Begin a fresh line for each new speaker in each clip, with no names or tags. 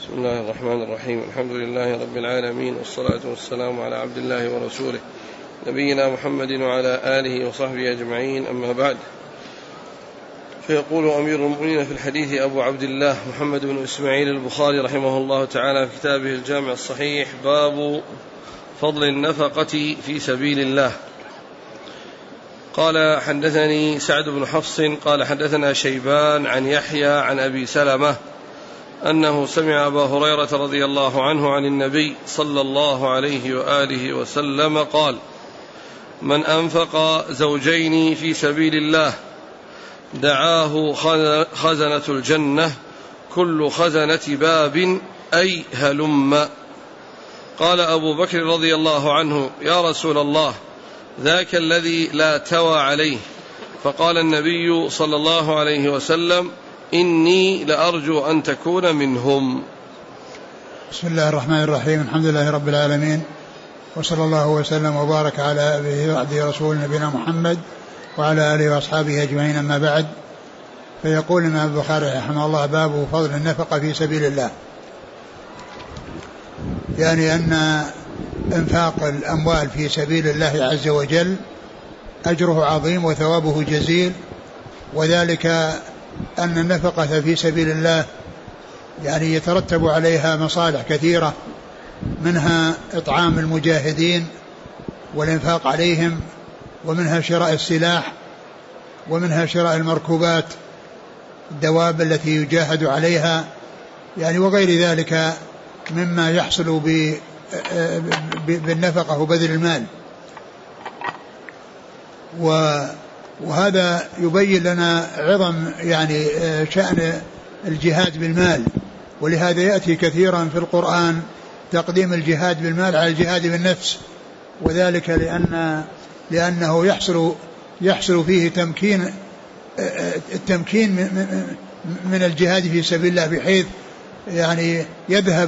بسم الله الرحمن الرحيم. الحمد لله رب العالمين، والصلاة والسلام على عبد الله ورسوله نبينا محمد وعلى آله وصحبه أجمعين، أما بعد. فيقول أمير المؤمنين في الحديث أبو عبد الله محمد بن إسماعيل البخاري رحمه الله تعالى في كتابه الجامع الصحيح: باب فضل النفقة في سبيل الله. قال: حدثني سعد بن حفص قال حدثنا شيبان عن يحيى عن أبي سلمة أنه سمع أبا هريرة رضي الله عنه عن النبي صلى الله عليه وآله وسلم قال: من أنفق زوجين في سبيل الله دعاه خزنة الجنة كل خزنة باب أي هلم. قال أبو بكر رضي الله عنه: يا رسول الله، ذاك الذي لا توى عليه. فقال النبي صلى الله عليه وسلم: إني لأرجو أن تكون منهم.
بسم الله الرحمن الرحيم. الحمد لله رب العالمين، وصلى الله وسلم وبارك على عبده رسول نبينا محمد وعلى آله وأصحابه أجمعين، أما بعد. فيقول الإمام البخاري رحمه الله: باب فضل النفقة في سبيل الله. يعني أن إنفاق الأموال في سبيل الله عز وجل أجره عظيم وثوابه جزيل، وذلك أن النفقة في سبيل الله يعني يترتب عليها مصالح كثيرة، منها إطعام المجاهدين والإنفاق عليهم، ومنها شراء السلاح، ومنها شراء المركوبات الدواب التي يجاهد عليها، يعني وغير ذلك مما يحصل بالنفقة وبذل المال. وهذا يبين لنا عظم يعني شأن الجهاد بالمال، ولهذا يأتي كثيرا في القرآن تقديم الجهاد بالمال على الجهاد بالنفس، وذلك لأنه يحصل فيه التمكين من الجهاد في سبيل الله، بحيث يعني يذهب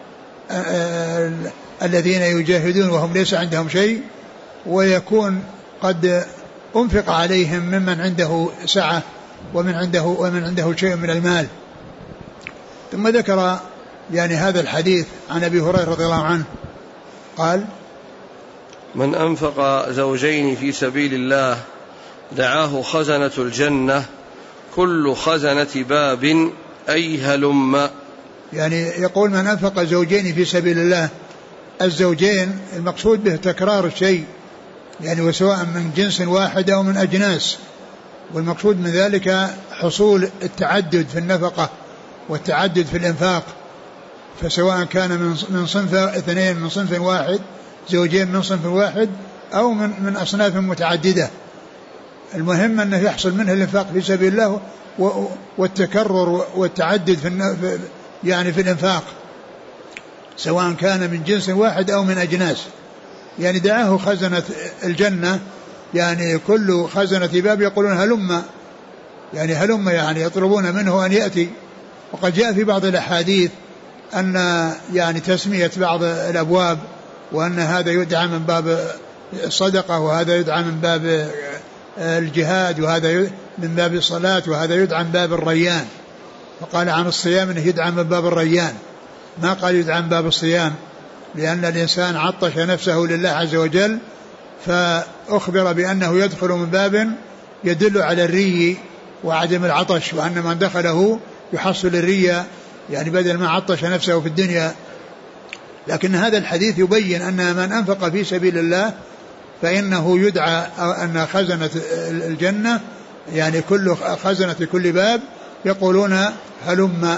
الذين يجاهدون وهم ليس عندهم شيء، ويكون قد أنفق عليهم ممن عنده سعة ومن عنده شيء من المال. ثم ذكر يعني هذا الحديث عن أبي هريرة رضي الله عنه قال:
من أنفق زوجين في سبيل الله دعاه خزنة الجنة كل خزنة باب أي هلم.
يعني يقول: من أنفق زوجين في سبيل الله، الزوجين المقصود به تكرار الشيء، يعني وسواء من جنس واحد أو من أجناس، والمقصود من ذلك حصول التعدد في النفقة والتعدد في الإنفاق، فسواء كان من صنف اثنين من صنف واحد، زوجين من صنف واحد، أو من أصناف متعددة، المهم أنه يحصل منه الإنفاق في سبيل الله والتكرر والتعدد في الإنفاق، سواء كان من جنس واحد أو من أجناس. يعني دعاه خزنة الجنة، يعني كل خزنة باب يقولون هلم، يعني هلم يعني يطلبون منه أن يأتي. وقد جاء في بعض الأحاديث أن يعني تسمية بعض الأبواب، وأن هذا يدعى من باب الصدقة، وهذا يدعى من باب الجهاد، وهذا من باب الصلاة، وهذا يدعى من باب الريان. فقال عن الصيام أنه يدعى من باب الريان، ما قال يدعى من باب الصيام، لأن الإنسان عطش نفسه لله عز وجل، فأخبر بأنه يدخل من باب يدل على الري وعدم العطش، وأن من دخله يحصل الري، يعني بدل ما عطش نفسه في الدنيا. لكن هذا الحديث يبين أن من أنفق في سبيل الله فإنه يدعى أن خزنة الجنة، يعني كل خزنة كل باب يقولون هلم.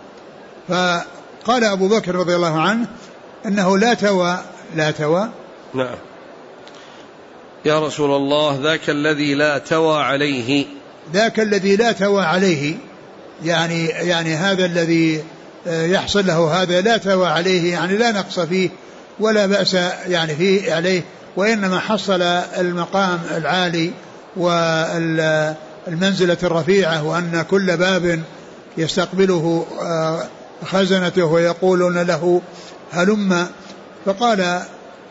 فقال أبو بكر رضي الله عنه أنه لا توى.
نعم. يا رسول الله، ذاك الذي لا توى عليه.
ذاك الذي لا توى عليه، يعني هذا الذي يحصل له هذا لا توى عليه، يعني لا نقص فيه ولا بأس يعني فيه عليه، وإنما حصل المقام العالي والمنزلة الرفيعة، وأن كل باب يستقبله خزنته ويقولون له هلم. فقال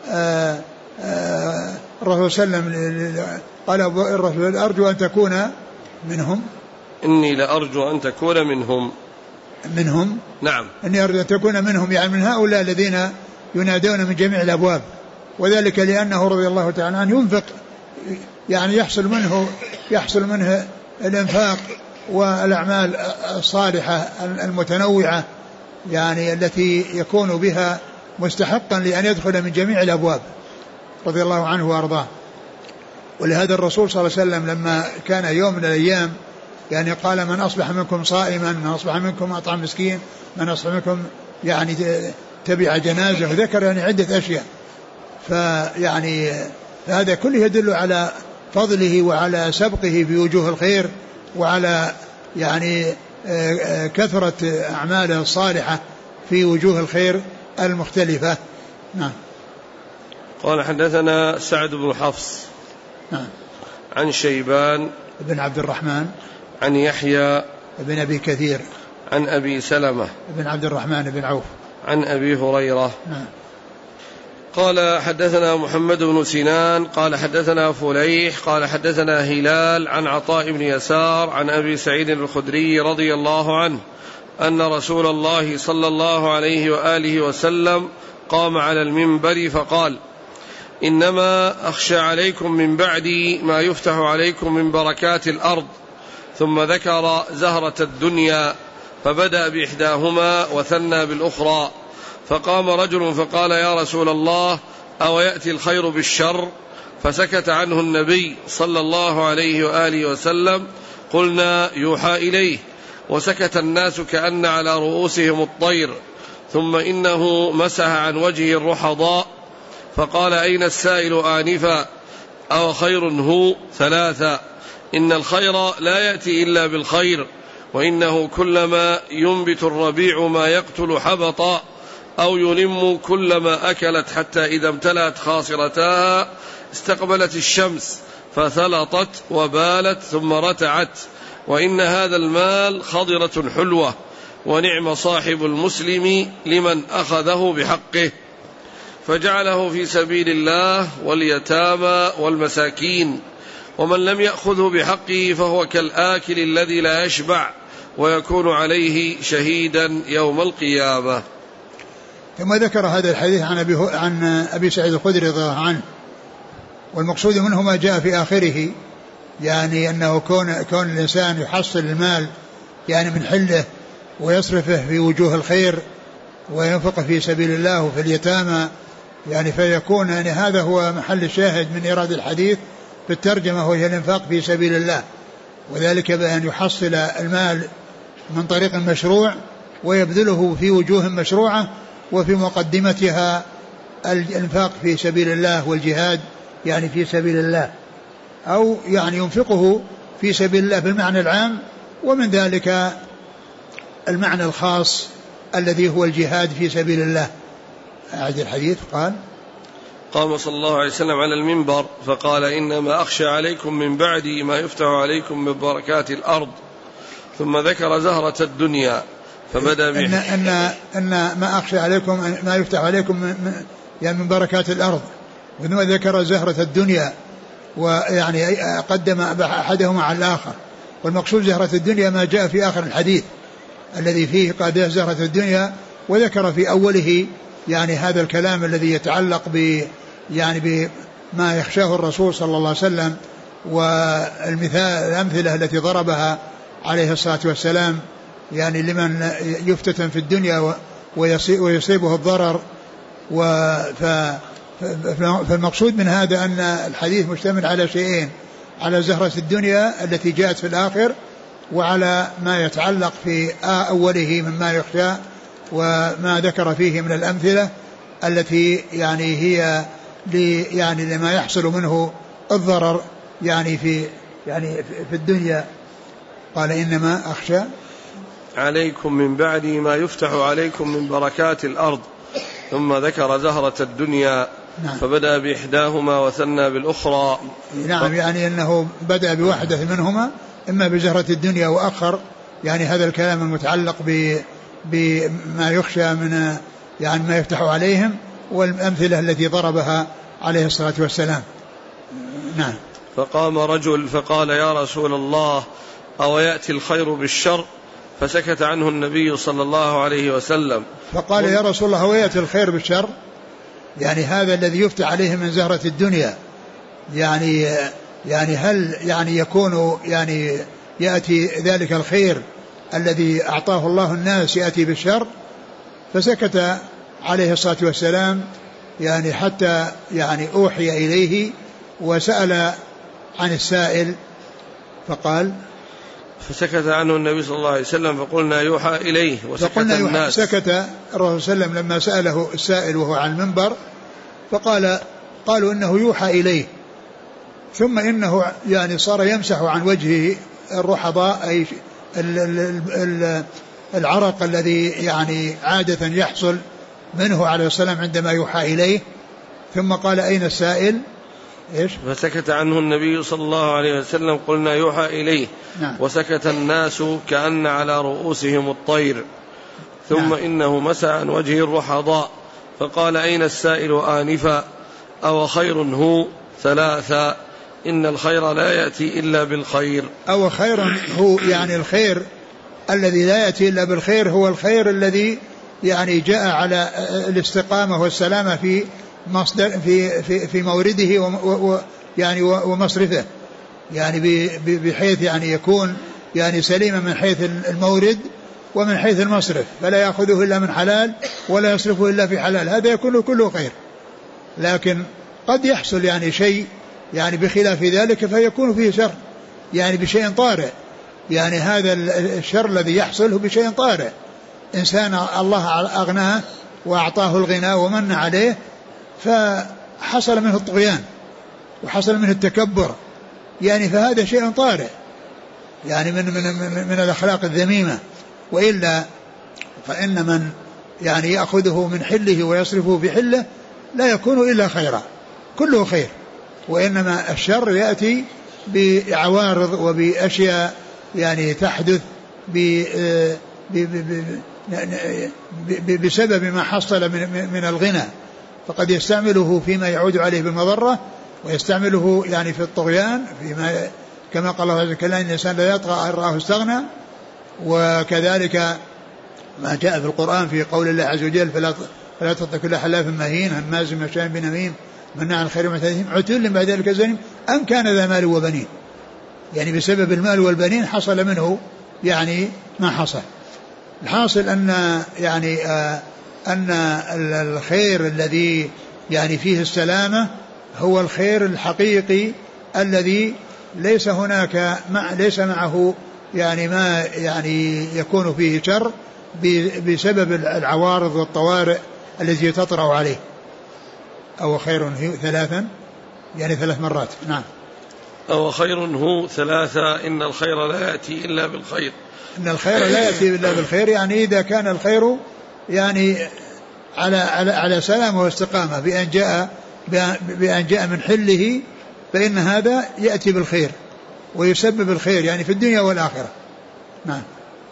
الرسول صلى الله عليه وسلم، قال الرسول: أرجو أن تكون منهم.
إني لأرجو أن تكون منهم.
منهم.
نعم.
أني أرجو أن تكون منهم، يعني من هؤلاء الذين ينادون من جميع الأبواب، وذلك لأنه رضي الله تعالى عنه ينفق، يعني يحصل منه الإنفاق والأعمال الصالحة المتنوعة، يعني التي يكون بها مستحقا لأن يدخل من جميع الأبواب رضي الله عنه وأرضاه. ولهذا الرسول صلى الله عليه وسلم لما كان يوم من الأيام يعني قال: من أصبح منكم صائما، من أصبح منكم أطعم مسكين، من أصبح منكم يعني تبع جنازة، وذكر يعني عدة أشياء. فيعني هذا كله يدل على فضله وعلى سبقه في وجوه الخير، وعلى يعني كثرة أعماله الصالحة في وجوه الخير المختلفة. نعم.
قال: حدثنا سعد بن حفص.
نعم.
عن شيبان
بن عبد الرحمن.
عن يحيى
بن أبي كثير.
عن أبي سلمة
بن عبد الرحمن بن عوف.
عن أبي هريرة.
نعم.
قال: حدثنا محمد بن سنان قال حدثنا فليح قال حدثنا هلال عن عطاء بن يسار عن أبي سعيد الخدري رضي الله عنه أن رسول الله صلى الله عليه وآله وسلم قام على المنبر فقال: إنما أخشى عليكم من بعدي ما يفتح عليكم من بركات الأرض. ثم ذكر زهرة الدنيا فبدأ بإحداهما وثنى بالأخرى. فقام رجل فقال: يا رسول الله، أو يأتي الخير بالشر؟ فسكت عنه النبي صلى الله عليه وآله وسلم. قلنا: يوحى إليه. وسكت الناس كأن على رؤوسهم الطير. ثم إنه مسح عن وجهه الرحضاء فقال: أين السائل آنفا؟ أو خير هو؟ ثلاثة: إن الخير لا يأتي إلا بالخير، وإنه كلما ينبت الربيع ما يقتل حبطا، أو يلم كلما أكلت حتى إذا امتلأت خاصرتاها استقبلت الشمس فثلطت وبالت ثم رتعت، وإن هذا المال خضرة حلوة، ونعم صاحب المسلم لمن أخذه بحقه فجعله في سبيل الله واليتامى والمساكين، ومن لم يأخذه بحقه فهو كالآكل الذي لا يشبع ويكون عليه شهيدا يوم القيامة.
ثم ذكر هذا الحديث عن أبي سعيد الخدري رضي الله عنه، والمقصود منه ما جاء في آخره، يعني أنه كون الإنسان يحصل المال يعني من حله ويصرفه في وجوه الخير وينفق في سبيل الله وفي اليتامى، يعني فيكون يعني هذا هو محل الشاهد من إيراد الحديث في الترجمة، وهي الإنفاق في سبيل الله، وذلك بأن يحصل المال من طريق مشروع ويبذله في وجوه مشروعة، وفي مقدمتها الإنفاق في سبيل الله والجهاد يعني في سبيل الله، أو يعني ينفقه في سبيل الله بالمعنى العام، ومن ذلك المعنى الخاص الذي هو الجهاد في سبيل الله. أعد الحديث. قال:
قام صلى الله عليه وسلم على المنبر فقال: إنما أخشى عليكم من بعدي ما يفتح عليكم من بركات الأرض. ثم ذكر زهرة الدنيا فبدأ
أن ما أخشى عليكم ما يفتح عليكم يعني من بركات الأرض، ثم ذكر زهرة الدنيا، ويعني قدم أحدهما على الآخر، والمقصود زهرة الدنيا ما جاء في آخر الحديث الذي فيه قال زهرة الدنيا، وذكر في أوله يعني هذا الكلام الذي يتعلق يعني بما يخشاه الرسول صلى الله عليه وسلم، والأمثلة التي ضربها عليه الصلاة والسلام يعني لمن يفتتن في الدنيا ويصيبه الضرر. فالمقصود من هذا أن الحديث مشتمل على شيئين: على زهرة الدنيا التي جاءت في الآخر، وعلى ما يتعلق في أوله مما يخشى، وما ذكر فيه من الأمثلة التي يعني هي يعني لما يحصل منه الضرر يعني في الدنيا. قال: إنما أخشى
عليكم من بعدي ما يفتح عليكم من بركات الأرض. ثم ذكر زهرة الدنيا. نعم. فبدأ بإحداهما وثنى بالأخرى.
نعم، يعني أنه بدأ بواحدة منهما، إما بزهرة الدنيا وأخر يعني هذا الكلام المتعلق بما يخشى من يعني ما يفتح عليهم، والأمثلة التي ضربها عليه الصلاة والسلام. نعم.
فقام رجل فقال: يا رسول الله، أو يأتي الخير بالشر؟ فسكت عنه النبي صلى الله عليه وسلم.
فقال يا رسول الله هو يأتي الخير بالشر؟ يعني هذا الذي يفتح عليه من زهرة الدنيا يعني هل يعني يكون يعني يأتي ذلك الخير الذي أعطاه الله الناس يأتي بالشر؟ فسكت عليه الصلاة والسلام يعني حتى يعني أوحي إليه وسأل عن السائل فقال
فسكت عنه النبي صلى الله عليه وسلم فقلنا يوحى إليه وسكت الناس.
سكت الرسول صلى الله عليه وسلم لما سأله السائل وهو على المنبر قالوا إنه يوحى إليه، ثم إنه يعني صار يمسح عن وجهه الرحضاء أي العرق الذي يعني عادة يحصل منه عليه السلام عندما يوحى إليه. ثم قال أين السائل؟ إيش؟
فسكت عنه النبي صلى الله عليه وسلم قلنا يوحى إليه. نعم. وسكت الناس كأن على رؤوسهم الطير. ثم نعم. إنه مسح عن وجهه الرحضاء فقال أين السائل آنفا أو خير هو ثلاثا إن الخير لا يأتي إلا بالخير.
أو خير هو يعني الخير الذي لا يأتي إلا بالخير هو الخير الذي يعني جاء على الاستقامة والسلامة في مصدر في مورده يعني ومصرفه، يعني بحيث يعني يكون يعني سليما من حيث المورد ومن حيث المصرف، فلا يأخذه إلا من حلال ولا يصرفه إلا في حلال، هذا يكون كله خير. لكن قد يحصل يعني شيء يعني بخلاف ذلك فيكون فيه شر يعني بشيء طارئ، يعني هذا الشر الذي يحصل هو بشيء طارئ، إنسان الله أغناه وأعطاه الغنى ومن عليه فحصل منه الطغيان وحصل منه التكبر، يعني فهذا شيء طارئ يعني من الأخلاق الذميمة. وإلا فإن من يعني يأخذه من حله ويصرفه بحله لا يكون إلا خيرا، كله خير. وإنما الشر يأتي بعوارض وبأشياء يعني تحدث بسبب ما حصل من الغنى، فقد يستعمله فيما يعود عليه بالمضرة ويستعمله يعني في الطغيان فيما كما قال الله عز وجل إن الإنسان لا يطغى أن رآه استغنى. وكذلك ما جاء في القرآن في قول الله عز وجل فلا تطع كل حلاف مهين هماز مشاء بنميم مناع عن الخير معتد عتل بعد ذلك زنيم أم كان ذا مال وبنين، يعني بسبب المال والبنين حصل منه يعني ما حصل. الحاصل أن يعني أن الخير الذي يعني فيه السلامة هو الخير الحقيقي الذي ليس معه يعني ما يعني يكون فيه شر بسبب العوارض والطوارئ التي تطرأ عليه. أو خير هو ثلاثا يعني 3 مرات. نعم.
أو خير هو ثلاثا إن الخير لا يأتي إلا بالخير.
إن الخير لا يأتي إلا بالخير يعني إذا كان الخير يعني على سلامة واستقامة بأن جاء من حله فإن هذا يأتي بالخير ويسبب الخير يعني في الدنيا والآخرة. نعم.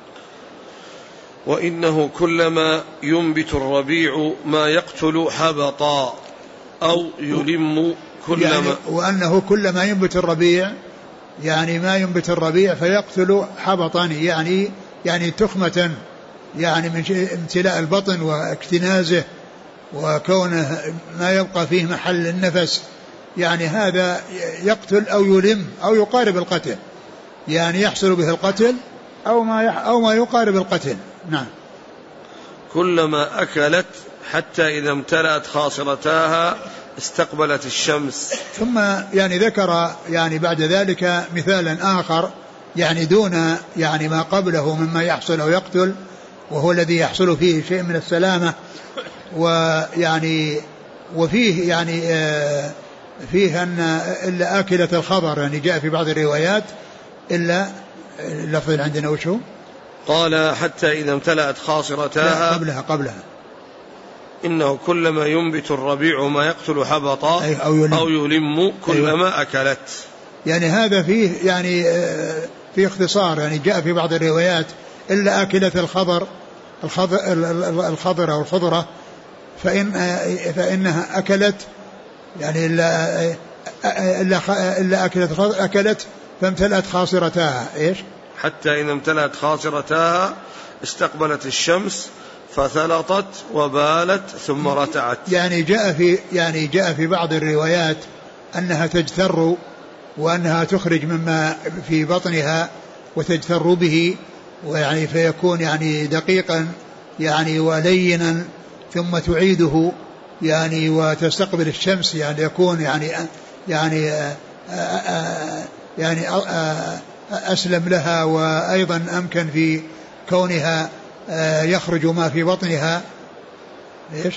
وإنه كلما ينبت الربيع ما يقتل حبطا أو يلم كلما
يعني وأنه كلما ينبت الربيع يعني ما ينبت الربيع فيقتل حبطا يعني تخمة يعني من امتلاء البطن واكتنازه وكونه ما يبقى فيه محل النفس، يعني هذا يقتل أو يلم أو يقارب القتل، يعني يحصل به القتل أو ما يقارب القتل. نعم.
كلما أكلت حتى إذا امتلأت خاصرتاها استقبلت الشمس.
ثم يعني ذكر يعني بعد ذلك مثالا آخر يعني دون يعني ما قبله مما يحصل أو يقتل، وهو الذي يحصل فيه شيء من السلامة، ويعني وفيه يعني فيه أن إلا آكلة الخضر يعني جاء في بعض الروايات إلا اللفظ عندنا وشو
قال حتى إذا امتلأت خاصرتاها
قبلها
إنه كلما ينبت الربيع ما يقتل حبطا أو يلم كلما أكلت.
يعني هذا فيه يعني في اختصار يعني جاء في بعض الروايات إلا آكلة الخضر أو الخضرة فإنها أكلت يعني إلا أكلت فامتلأت خاصرتها إيش
حتى إذا امتلأت خاصرتاها استقبلت الشمس فثلطت وبالت ثم رتعت.
يعني جاء في بعض الروايات أنها تجتر وأنها تخرج مما في بطنها وتجتر به، ويعني فيكون يعني دقيقا يعني ولينا، ثم تعيده يعني وتستقبل الشمس، يعني يكون يعني أسلم لها، وأيضا أمكن في كونها يخرج ما في بطنها. ليش؟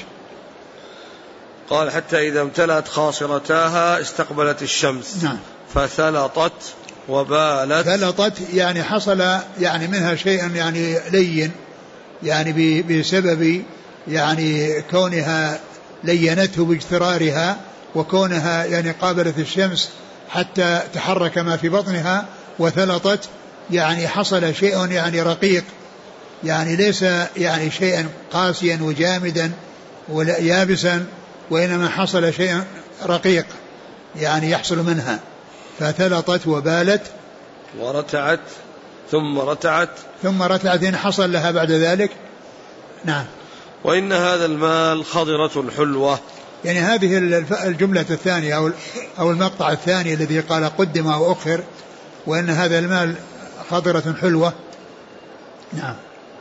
قال حتى إذا امتلأت خاصرتاها استقبلت الشمس.
نعم.
فثلطت وبالت.
ثلطت يعني حصل يعني منها شيء يعني لين، يعني بسبب يعني كونها لينته باجترارها، وكونها يعني قابلت الشمس حتى تحرك ما في بطنها. وثلطت يعني حصل شيء يعني رقيق، يعني ليس يعني شيئا قاسيا وجامدا ولا يابسا، وإنما حصل شيء رقيق يعني يحصل منها. فثلطت وبالت
ورتعت ثم رتعت
إن حصل لها بعد ذلك. نعم.
وإن هذا المال خضرة حلوة.
يعني هذه الجملة الثانية أو المقطع الثاني الذي قال قدم أو أخر، وإن هذا المال خضرة حلوة. نعم.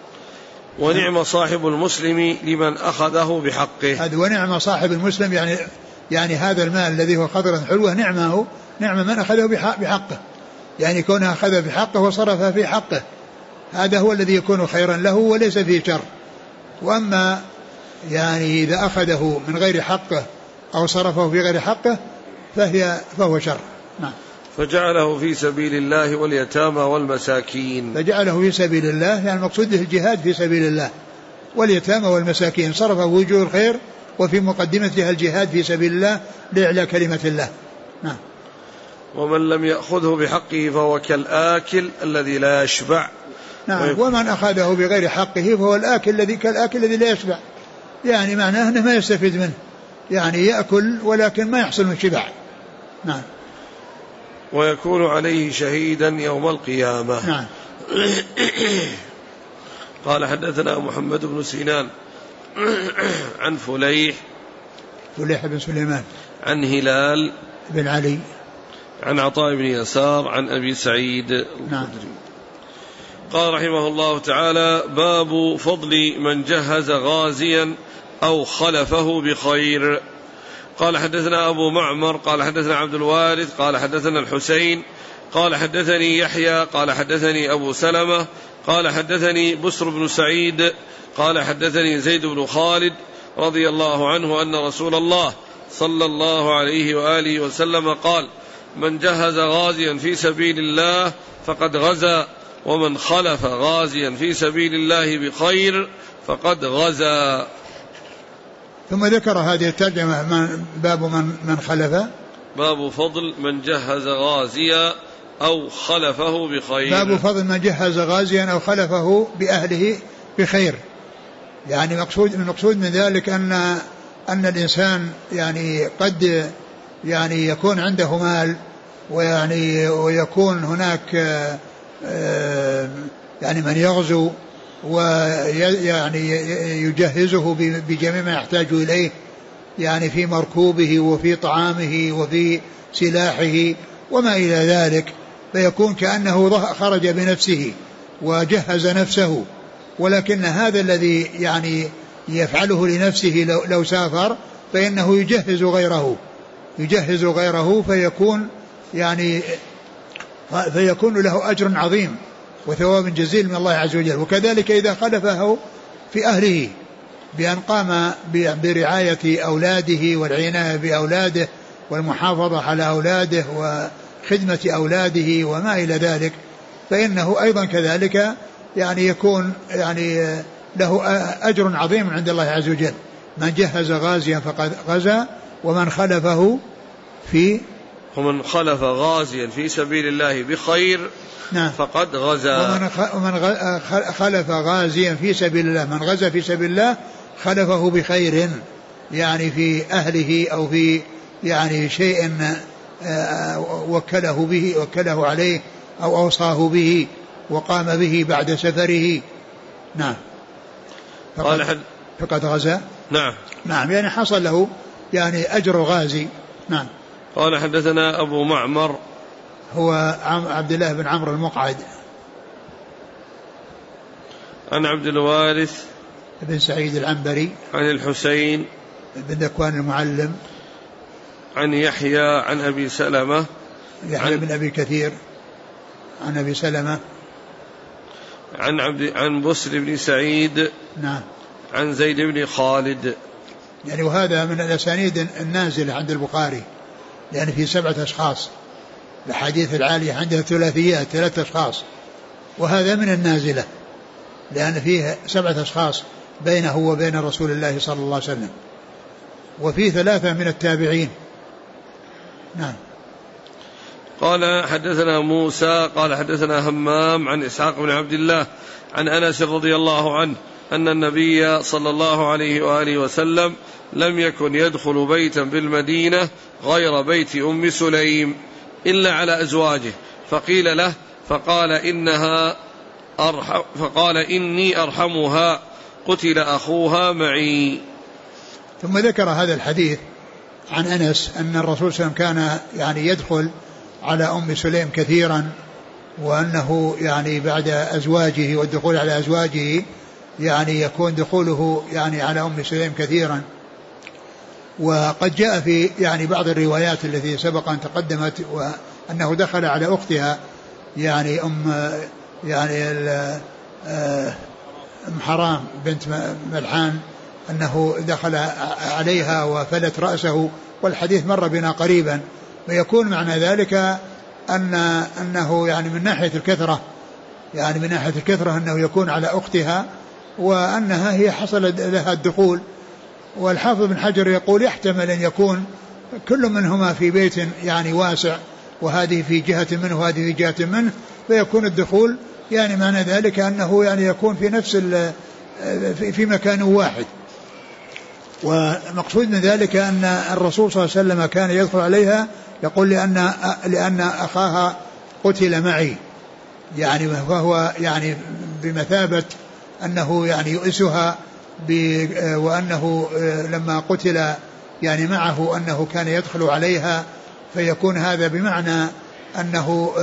ونعم صاحب المسلم لمن أخذه بحقه.
هذا ونعم صاحب المسلم يعني هذا المال الذي هو خضرة حلوة نعم من أخذه بحقه، يعني كونه أخذ بحقه وصرف في حقه، هذا هو الذي يكون خيرا له وليس فيه شر. وأما يعني إذا أخذه من غير حقه أو صرفه في غير حقه فهو شر. نعم.
فجعله في سبيل الله واليتامى والمساكين.
فجعله في سبيل الله يعني المقصود به الجهاد في سبيل الله، واليتامى والمساكين صرفه وجوه الخير، وفي مقدمتها الجهاد في سبيل الله لإعلاء كلمة الله. نعم.
ومن لم يأخذه بحقه فهو كالآكل الذي لا يشبع.
نعم. ومن أخذه بغير حقه فهو كالآكل الذي لا يشبع، يعني معناه أنه ما يستفيد منه، يعني يأكل ولكن ما يحصل من شبع. نعم.
ويكون عليه شهيدا يوم القيامة.
نعم.
قال حدثنا محمد بن سنان عن فليح
بن سليمان
عن هلال
بن علي
عن عطاء بن يسار عن أبي سعيد.
نعم.
قال رحمه الله تعالى: باب فضل من جهز غازيا أو خلفه بخير. قال حدثنا أبو معمر قال حدثنا عبد الوارث قال حدثنا الحسين قال حدثني يحيى قال حدثني أبو سلمة قال حدثني بسر بن سعيد قال حدثني زيد بن خالد رضي الله عنه أن رسول الله صلى الله عليه وآله وسلم قال: من جهز غازيا في سبيل الله فقد غزا، ومن خلف غازيا في سبيل الله بخير فقد غزا.
ثم ذكر هذه الترجمة باب من خلف،
باب فضل من جهز غازيا أو خلفه بخير.
باب فضل من جهز غازيا أو خلفه بأهله بخير. يعني المقصود من ذلك أن الإنسان يعني قد يعني يكون عنده مال، ويكون هناك يعني من يغزو ويعني يجهزه بجميع ما يحتاج إليه، يعني في مركوبه وفي طعامه وفي سلاحه وما إلى ذلك، فيكون كأنه خرج بنفسه وجهز نفسه. ولكن هذا الذي يعني يفعله لنفسه لو سافر فإنه يجهز غيره فيكون له أجر عظيم وثواب جزيل من الله عز وجل. وكذلك إذا خلفه في أهله بأن قام برعاية أولاده والعناية بأولاده والمحافظة على أولاده وخدمة أولاده وما إلى ذلك، فإنه أيضا كذلك يعني يكون يعني له أجر عظيم عند الله عز وجل. من جهز غازيا فقد غزا، ومن خلفه
ومن خلف غازيا في سبيل الله بخير فقد غزا.
ومن خلف غازيا في سبيل الله، من غزا في سبيل الله خلفه بخير، يعني في أهله أو في يعني شيء وكله عليه أو أوصاه به وقام به بعد سفره. نعم. فقد غزا. نعم يعني حصل له يعني أجر غازي. نعم.
قال حدثنا أبو معمر
هو عبد الله بن عمرو المقعد
عن عبد الوارث
بن سعيد العنبري
عن الحسين
بن ذكوان المعلم
عن يحيى عن أبي سلمة
يحيى بن أبي كثير عن أبي سلمة
عن بسر بن سعيد.
نعم.
عن زيد بن خالد.
يعني وهذا من الأسانيد النازلة عند البخاري يعني في 7 أشخاص. الحديث العالية عندها ثلاثيات 3 أشخاص وهذا من النازلة لأن فيه 7 أشخاص بينه وبين رسول الله صلى الله عليه وسلم وفيه 3 من التابعين. نعم.
قال حدثنا موسى قال حدثنا همام عن إسحاق بن عبد الله عن أنس رضي الله عنه أن النبي صلى الله عليه وآله وسلم لم يكن يدخل بيتا بالمدينة غير بيت أم سليم إلا على أزواجه فقيل له فقال إني أرحمها قتل أخوها معي.
ثم ذكر هذا الحديث عن أنس أن الرسول صلى الله عليه وسلم كان يعني يدخل على أم سليم كثيرا وأنه يعني بعد أزواجه والدخول على أزواجه يعني يكون دخوله يعني على أم سليم كثيرا. وقد جاء في يعني بعض الروايات التي سبق أن تقدمت وأنه دخل على أختها يعني أم حرام بنت ملحان أنه دخل عليها وفلت رأسه والحديث مر بنا قريبا. فيكون معنى ذلك أنه يعني من ناحية الكثرة أنه يكون على أختها وأنها هي حصل لها الدخول. والحافظ بن حجر يقول يحتمل أن يكون كل منهما في بيت يعني واسع وهذه في جهة منه وهذه في جهة منه فيكون الدخول يعني معنى ذلك أنه يعني يكون في نفس في مكان واحد. ومقصود من ذلك أن الرسول صلى الله عليه وسلم كان يدخل عليها يقول لأن أخاها قتل معي يعني فهو يعني بمثابة أنه يعني يؤسها وأنه لما قتل يعني معه أنه كان يدخل عليها فيكون هذا بمعنى أنه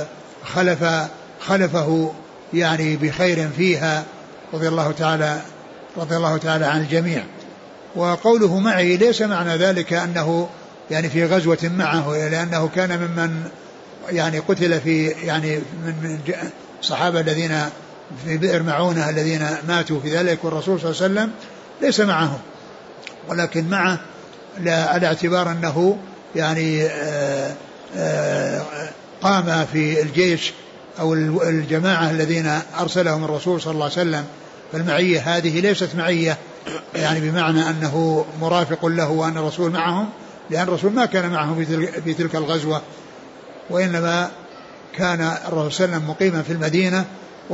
خلفه يعني بخير فيها رضي الله تعالى عن الجميع. وقوله معي ليس معنى ذلك أنه يعني في غزوة معه لأنه كان ممن يعني قتل في يعني من الصحابة الذين في بئر معونة الذين ماتوا في ذلك والرسول صلى الله عليه وسلم ليس معهم ولكن معه على اعتبار أنه يعني قام في الجيش أو الجماعة الذين أرسلهم الرسول صلى الله عليه وسلم. فالمعية هذه ليست معية يعني بمعنى أنه مرافق له وأن الرسول معهم لأن الرسول ما كان معهم في تلك الغزوة وإنما كان الرسول صلى الله عليه وسلم مقيما في المدينة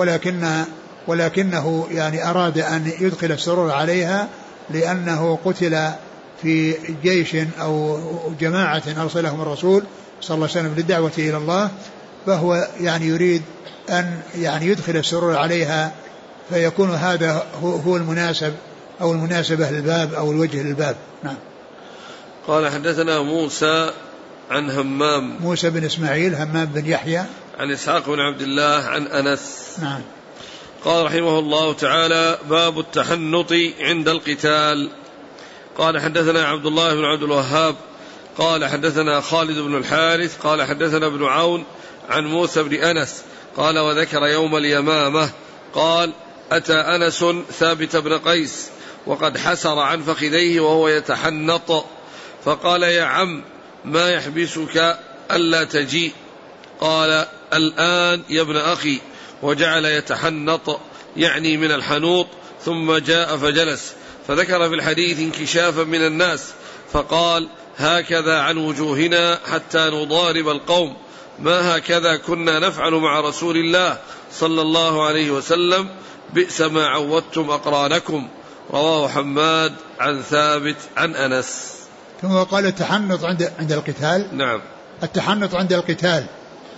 ولكنه يعني أراد أن يدخل السرور عليها لأنه قتل في جيش أو جماعة أرسلهم الرسول صلى الله عليه وسلم للدعوة إلى الله فهو يعني يريد أن يعني يدخل السرور عليها فيكون هذا هو المناسب أو المناسبة للباب أو الوجه للباب. نعم.
قال حدثنا موسى عن همام
موسى بن إسماعيل همام بن يحيى
عن إسحاق بن عبد الله عن أنس.
نعم.
قال رحمه الله تعالى باب التحنط عند القتال. قال حدثنا عبد الله بن عبد الوهاب قال حدثنا خالد بن الحارث قال حدثنا ابن عون عن موسى بن أنس قال وذكر يوم اليمامة قال أتى أنس ثابت بن قيس وقد حسر عن فخذيه وهو يتحنط فقال يا عم ما يحبسك ألا تجيء؟ قال الآن يا ابن أخي، وجعل يتحنط يعني من الحنوط، ثم جاء فجلس فذكر في الحديث انكشافا من الناس فقال هكذا عن وجوهنا حتى نضارب القوم، ما هكذا كنا نفعل مع رسول الله صلى الله عليه وسلم، بئس ما عودتم أقرانكم. رواه حماد عن ثابت عن أنس.
ثم قال التحنط عند القتال.
نعم.
التحنط عند القتال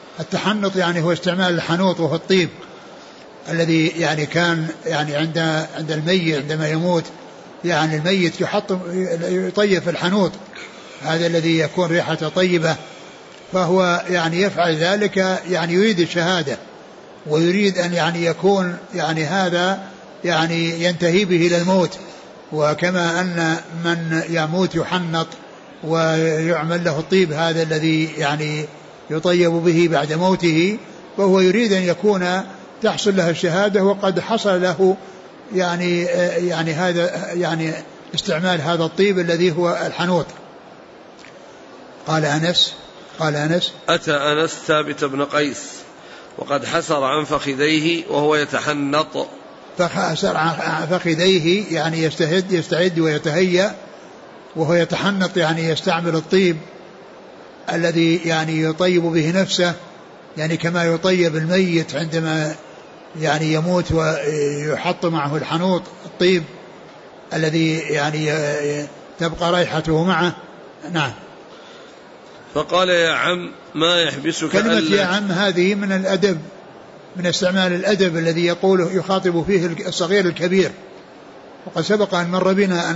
التحنط يعني هو استعمال الحنوط وهو الطيب الذي يعني كان يعني عند الميت عندما يموت، يعني الميت يطيب الحنوط، هذا الذي يكون ريحة طيبة، فهو يعني يفعل ذلك يعني يريد الشهادة ويريد أن يعني يكون يعني هذا يعني ينتهي به إلى الموت. وكما أن من يموت يحنط ويعمل له الطيب هذا الذي يعني يطيب به بعد موته، وهو يريد أن يكون تحصل له الشهادة وقد حصل له يعني هذا يعني استعمال هذا الطيب الذي هو الحنوط. قال أنس
أتى أنس ثابت بن قيس وقد حسر عن فخذيه وهو يتحنط.
فحسر عن فخذيه يعني يستعد ويتهيأ، وهو يتحنط يعني يستعمل الطيب الذي يعني يطيب به نفسه، يعني كما يطيب الميت عندما يعني يموت ويحط معه الحنوط الطيب الذي يعني تبقى رائحته معه. نعم.
فقال يا عم ما يحبسك
كلمة يا عم هذه من الأدب، من استعمال الأدب الذي يقوله يخاطب فيه الصغير الكبير. وقد سبق أن مر بنا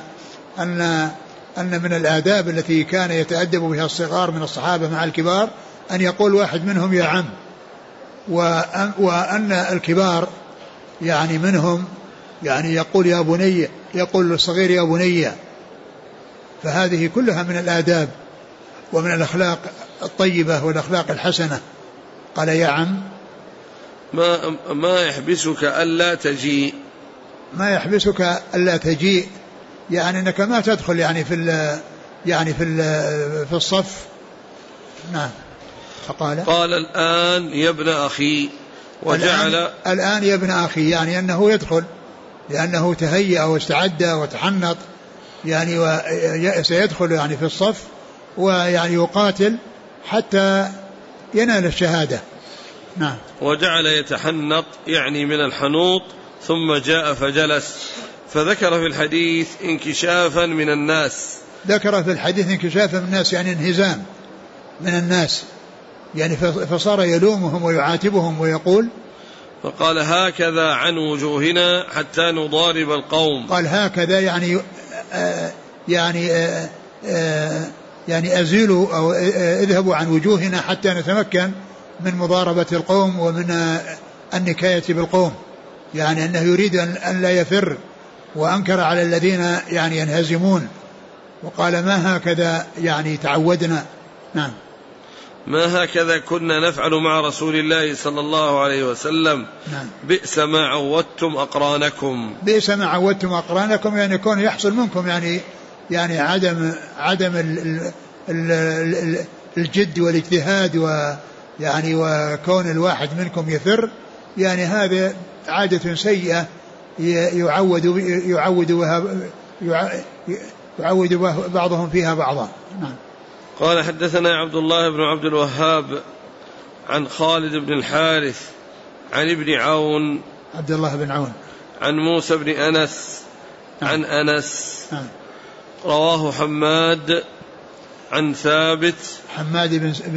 أن من الآداب التي كان يتأدب بها الصغار من الصحابة مع الكبار أن يقول واحد منهم يا عم، وأن الكبار يعني منهم يعني يقول يا بني، يقول للصغير يا بني. فهذه كلها من الآداب ومن الأخلاق الطيبة والأخلاق الحسنة. قال يا عم
ما يحبسك ألا تجيء.
ما يحبسك ألا تجيء يعني أنك ما تدخل يعني في الصف. نعم.
قال الآن يا ابن أخي، وجعل
الآن يا ابن أخي يعني أنه يدخل لأنه تهيأ واستعد وتحنط يعني وسيدخل يعني في الصف ويعني يقاتل حتى ينال الشهادة. نعم.
وجعل يتحنط يعني من الحنوط، ثم جاء فجلس، فذكر في الحديث انكشافا من الناس.
ذكر في الحديث انكشافا من الناس يعني انهزام من الناس، يعني فصار يلومهم ويعاتبهم ويقول
فقال هكذا عن وجوهنا حتى نضارب القوم.
قال هكذا يعني أزيلوا أو اذهبوا عن وجوهنا حتى نتمكن من مضاربة القوم ومن النكاية بالقوم، يعني أنه يريد أن لا يفر، وأنكر على الذين يعني ينهزمون، وقال ما هكذا يعني تعودنا. نعم.
ما هكذا كنا نفعل مع رسول الله صلى الله عليه وسلم.
نعم.
بئس ما عودتم أقرانكم.
بئس ما عودتم أقرانكم يعني يكون يحصل منكم يعني عدم الجد والاجتهاد ويعني وكون الواحد منكم يفر، يعني هذا عادة سيئة يعود بعضهم فيها بعضا. نعم.
قال حدثنا عبد الله بن عبد الوهاب عن خالد بن الحارث عن ابن عون،
عبد الله بن عون،
عن موسى بن أنس عن أنس. رواه حماد عن ثابت،
حماد بن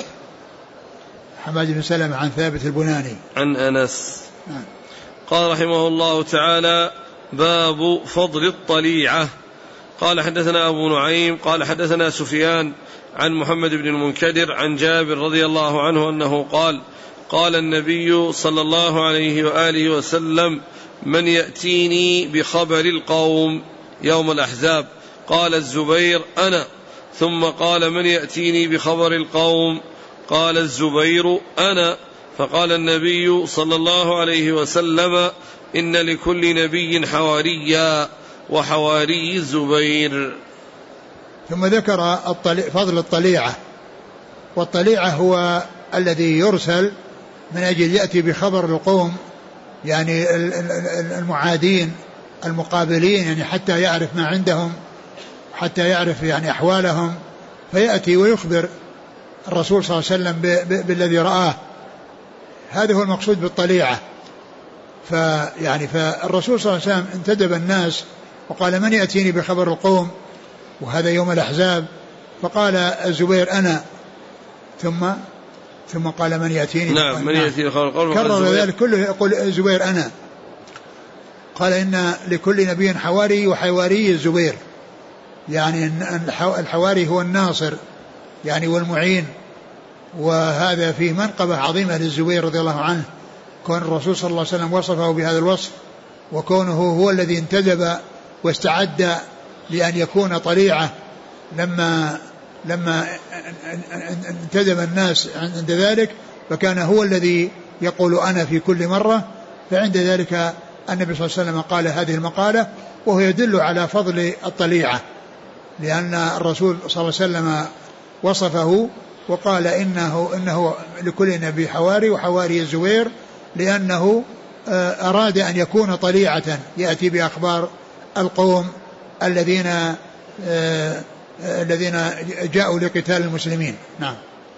سلمة عن ثابت البناني عن
أنس. قال رحمه الله تعالى باب فضل الطليعة. قال حدثنا أبو نعيم قال حدثنا سفيان عن محمد بن المنكدر عن جابر رضي الله عنه أنه قال قال النبي صلى الله عليه وآله وسلم من يأتيني بخبر القوم يوم الأحزاب؟ قال الزبير أنا. ثم قال من يأتيني بخبر القوم؟ قال الزبير أنا. فقال النبي صلى الله عليه وسلم إن لكل نبي حواريا وحواري الزبير.
ثم ذكر فضل الطليعة. والطليعة هو الذي يرسل من أجل يأتي بخبر القوم، يعني المعادين المقابلين، يعني حتى يعرف ما عندهم، حتى يعرف يعني أحوالهم، فيأتي ويخبر الرسول صلى الله عليه وسلم بالذي رآه. هذا هو المقصود بالطليعة. فالرسول صلى الله عليه وسلم انتدب الناس وقال من يأتيني بخبر القوم، وهذا يوم الأحزاب، فقال الزبير أنا. ثم قال من يأتيني.
نعم من يأتيني
كرر ذلك كله يقول الزبير أنا. قال إن لكل نبي حواري وحواري الزبير، يعني الحواري هو الناصر يعني والمعين، وهذا فيه منقبة عظيمة للزبير رضي الله عنه، كون الرسول صلى الله عليه وسلم وصفه بهذا الوصف، وكونه هو الذي انتدب واستعد لأن يكون طليعة لما انتدب الناس عند ذلك، فكان هو الذي يقول أنا في كل مرة. فعند ذلك النبي صلى الله عليه وسلم قال هذه المقالة، وهو يدل على فضل الطليعة، لأن الرسول صلى الله عليه وسلم وصفه وقال إنه لكل نبي حواري وحواري الزبير، لأنه أراد أن يكون طليعة يأتي بأخبار القوم الذين جاءوا لقتال المسلمين. نعم.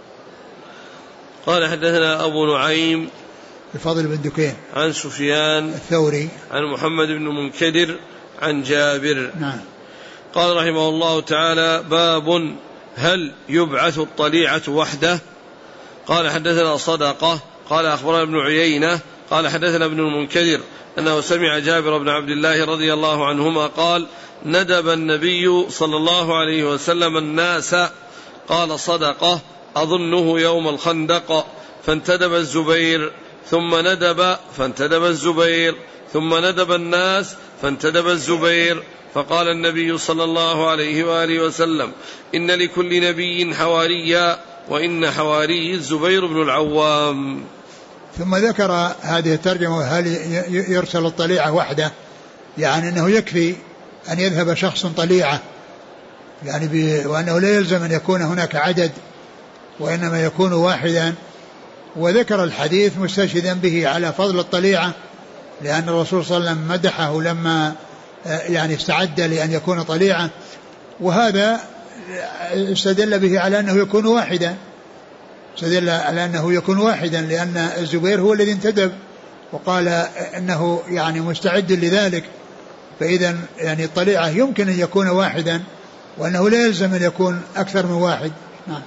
قال حدثنا أبو نعيم
الفضل بن دكين
عن سفيان
الثوري
عن محمد بن منكدر عن جابر.
نعم.
قال رحمه الله تعالى: باب هل يبعث الطليعة وحده؟ قال حدثنا صدقة قال أخبرنا ابن عيينة قال حدثنا ابن المنكدر أنه سمع جابر بن عبد الله رضي الله عنهما قال: ندب النبي صلى الله عليه وسلم الناس. قال صدقة: أظنه يوم الخندق، فانتدب الزبير ثم ندب فانتدب الزبير ثم ندب الناس فانتدب الزبير، فقال النبي صلى الله عليه وآله وسلم: إن لكل نبي حواريا، وإن حواري الزبير بن العوام.
ثم ذكر هذه الترجمة: هل يرسل الطليعة وحده؟ يعني أنه يكفي أن يذهب شخص طليعة، يعني وأنه لا يلزم أن يكون هناك عدد، وإنما يكون واحدا. وذكر الحديث مستشهدا به على فضل الطليعة، لأن الرسول صلى الله عليه وسلم مدحه لما يعني استعد لأن يكون طليعة، وهذا استدل به على أنه يكون واحدا، استدل على أنه يكون واحدا، لأن الزبير هو الذي انتدب وقال أنه يعني مستعد لذلك. فإذا يعني الطليعة يمكن أن يكون واحدا، وأنه لا يلزم أن يكون أكثر من واحد. نعم.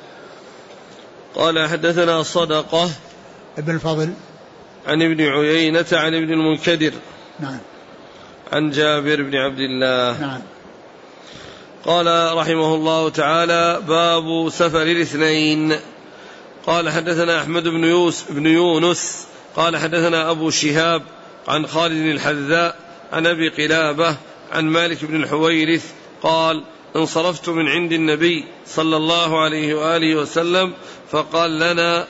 قال حدثنا صدقة
ابن الفضل
عن ابن عيينة عن ابن المنكدر.
نعم.
عن جابر بن عبد الله.
نعم.
قال رحمه الله تعالى: باب سفر الاثنين. قال حدثنا أحمد بن يونس قال حدثنا أبو شهاب عن خالد الحذاء عن أبي قلابة عن مالك بن الحويرث قال: انصرفت من عند النبي صلى الله عليه وآله وسلم، فقال لنا: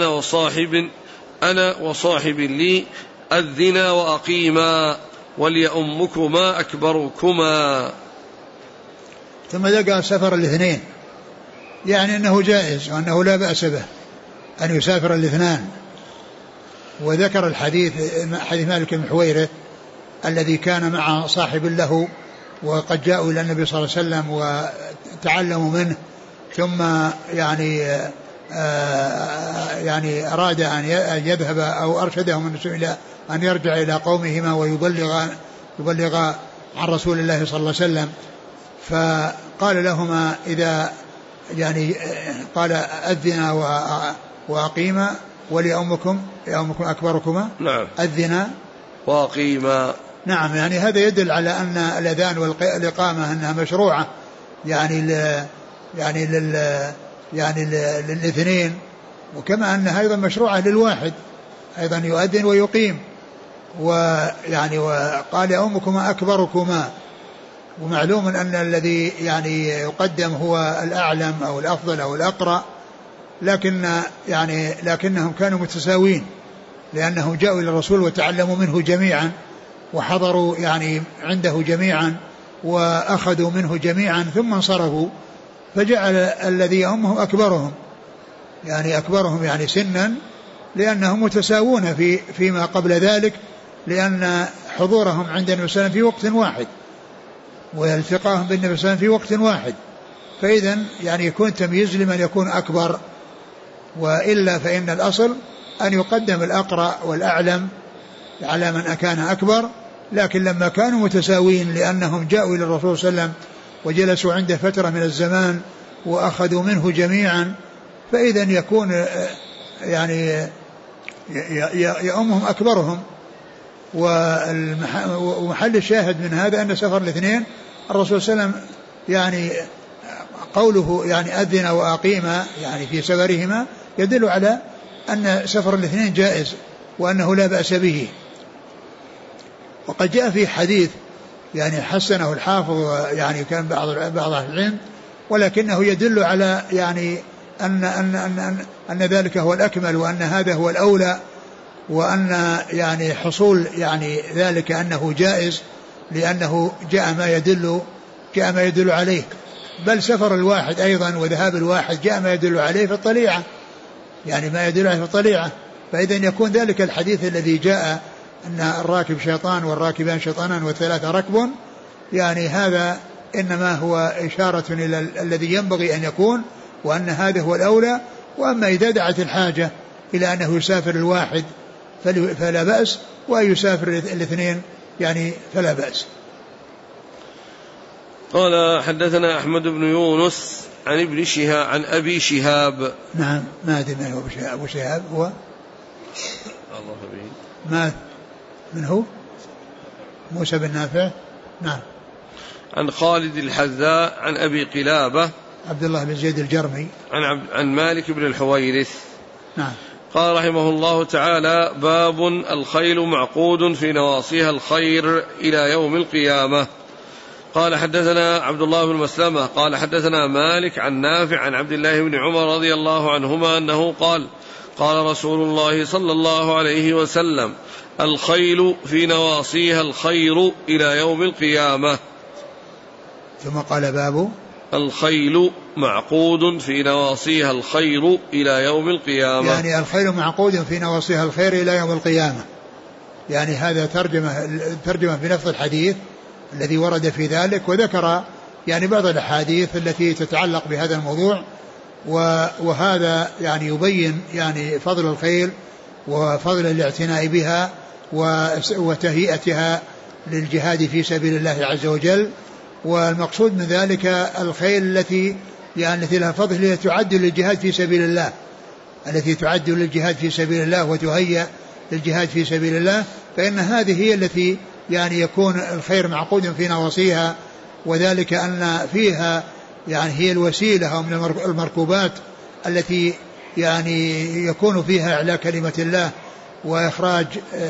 أنا وصاحب لي أذنا وأقيما، وليؤمكما أكبركما.
ثم ذكر سفر الاثنين، يعني أنه جائز وأنه لا بأس به أن يسافر الاثنان. وذكر الحديث حديث مالك بن الحويرث الذي كان مع صاحب له، وقد جاءوا إلى النبي صلى الله عليه وسلم وتعلموا منه، ثم يعني أراد أن يذهب أو أرشدهم إلى أن يرجع إلى قومهما ويبلغ عن رسول الله صلى الله عليه وسلم. فقال لهما إذا يعني قال: أذنا وأقيما وليؤمكم أكبركما.
نعم.
أذنا
وأقيما.
نعم. يعني هذا يدل على أن الأذان والإقامة أنها مشروعة يعني للاثنين، وكما أنها أيضا مشروعة للواحد أيضا يؤذن ويقيم. ويعني وقال: يؤمكما أكبركما. ومعلوم أن الذي يعني يقدم هو الأعلم أو الأفضل أو الأقرأ، لكنهم كانوا متساوين، لأنهم جاءوا إلى الرسول وتعلموا منه جميعا، وحضروا يعني عنده جميعا، وأخذوا منه جميعا، ثم انصرفوا، فجعل الذي يؤمه أكبرهم يعني سنا، لأنهم متساوون فيما قبل ذلك، لأن حضورهم عند النبي صلى الله عليه وسلم في وقت واحد، والتقاهم بالنبي صلى الله عليه وسلم في وقت واحد، فإذا يعني يكون تمييز لمن يكون أكبر. وإلا فإن الأصل أن يقدم الأقرأ والأعلم على من كان أكبر. لكن لما كانوا متساوين، لأنهم جاءوا إلى الرسول صلى الله عليه وسلم وجلسوا عنده فترة من الزمان وأخذوا منه جميعا، فإذا يكون يعني يأمهم أكبرهم. ومحل الشاهد من هذا أن سفر الاثنين الرسول صلى الله عليه وسلم يعني قوله يعني أذن وأقيم يعني في سفرهما يدل على أن سفر الاثنين جائز وأنه لا بأس به. وقد جاء في حديث يعني حسنه الحافظ يعني كان بعض أهل العلم، ولكنه يدل على يعني أن ذلك هو الأكمل وأن هذا هو الأولى، وأن يعني حصول يعني ذلك أنه جائز لأنه جاء ما يدل عليه. بل سفر الواحد أيضا وذهاب الواحد جاء ما يدل عليه في الطليعة، يعني ما يدل عليه في الطليعة. فإذا يكون ذلك الحديث الذي جاء أن الراكب شيطان والراكبان شيطانان والثلاثة ركب، يعني هذا إنما هو إشارة إلى الذي ينبغي أن يكون، وأن هذا هو الأولى. وأما إذا دعت الحاجة إلى أنه يسافر الواحد فلا بأس، وأن يسافر الاثنين يعني فلا بأس.
قال حدثنا أحمد بن يونس عن ابن شهاب عن أبي شهاب.
نعم ما أدري من هو أبو شهاب هو
الله به
ما من هو موسى بن نافع. نعم.
عن خالد الحذاء عن أبي قلابة
عبد الله بن زيد الجرمي
عن مالك بن الحويرث.
نعم.
قال رحمه الله تعالى: باب الخيل معقود في نواصيها الخير إلى يوم القيامة. قال حدثنا عبد الله بن مسلمة قال حدثنا مالك عن نافع عن عبد الله بن عمر رضي الله عنهما أنه قال: قال رسول الله صلى الله عليه وسلم: الخيل في نواصيها الخير إلى يوم القيامة.
ثم قال: باب
الخيل معقود في نواصيها الخير إلى يوم القيامة.
يعني الخيل معقود في نواصيها الخير إلى يوم القيامة، يعني هذا ترجمة بنفس الحديث الذي ورد في ذلك، وذكر يعني بعض الأحاديث التي تتعلق بهذا الموضوع. وهذا يعني يبين يعني فضل الخيل وفضل الاعتناء بها وتهيئتها للجهاد في سبيل الله عز وجل. والمقصود من ذلك الخيل التي لها فضل هي تعد للجهاد في سبيل الله، التي تعد للجهاد في سبيل الله وتهيأ للجهاد في سبيل الله، فإن هذه هي التي يعني يكون الخير معقود في نواصيها، وذلك أن فيها يعني هي الوسيلة من المركوبات التي يعني يكون فيها إعلاء كلمة الله وإخراج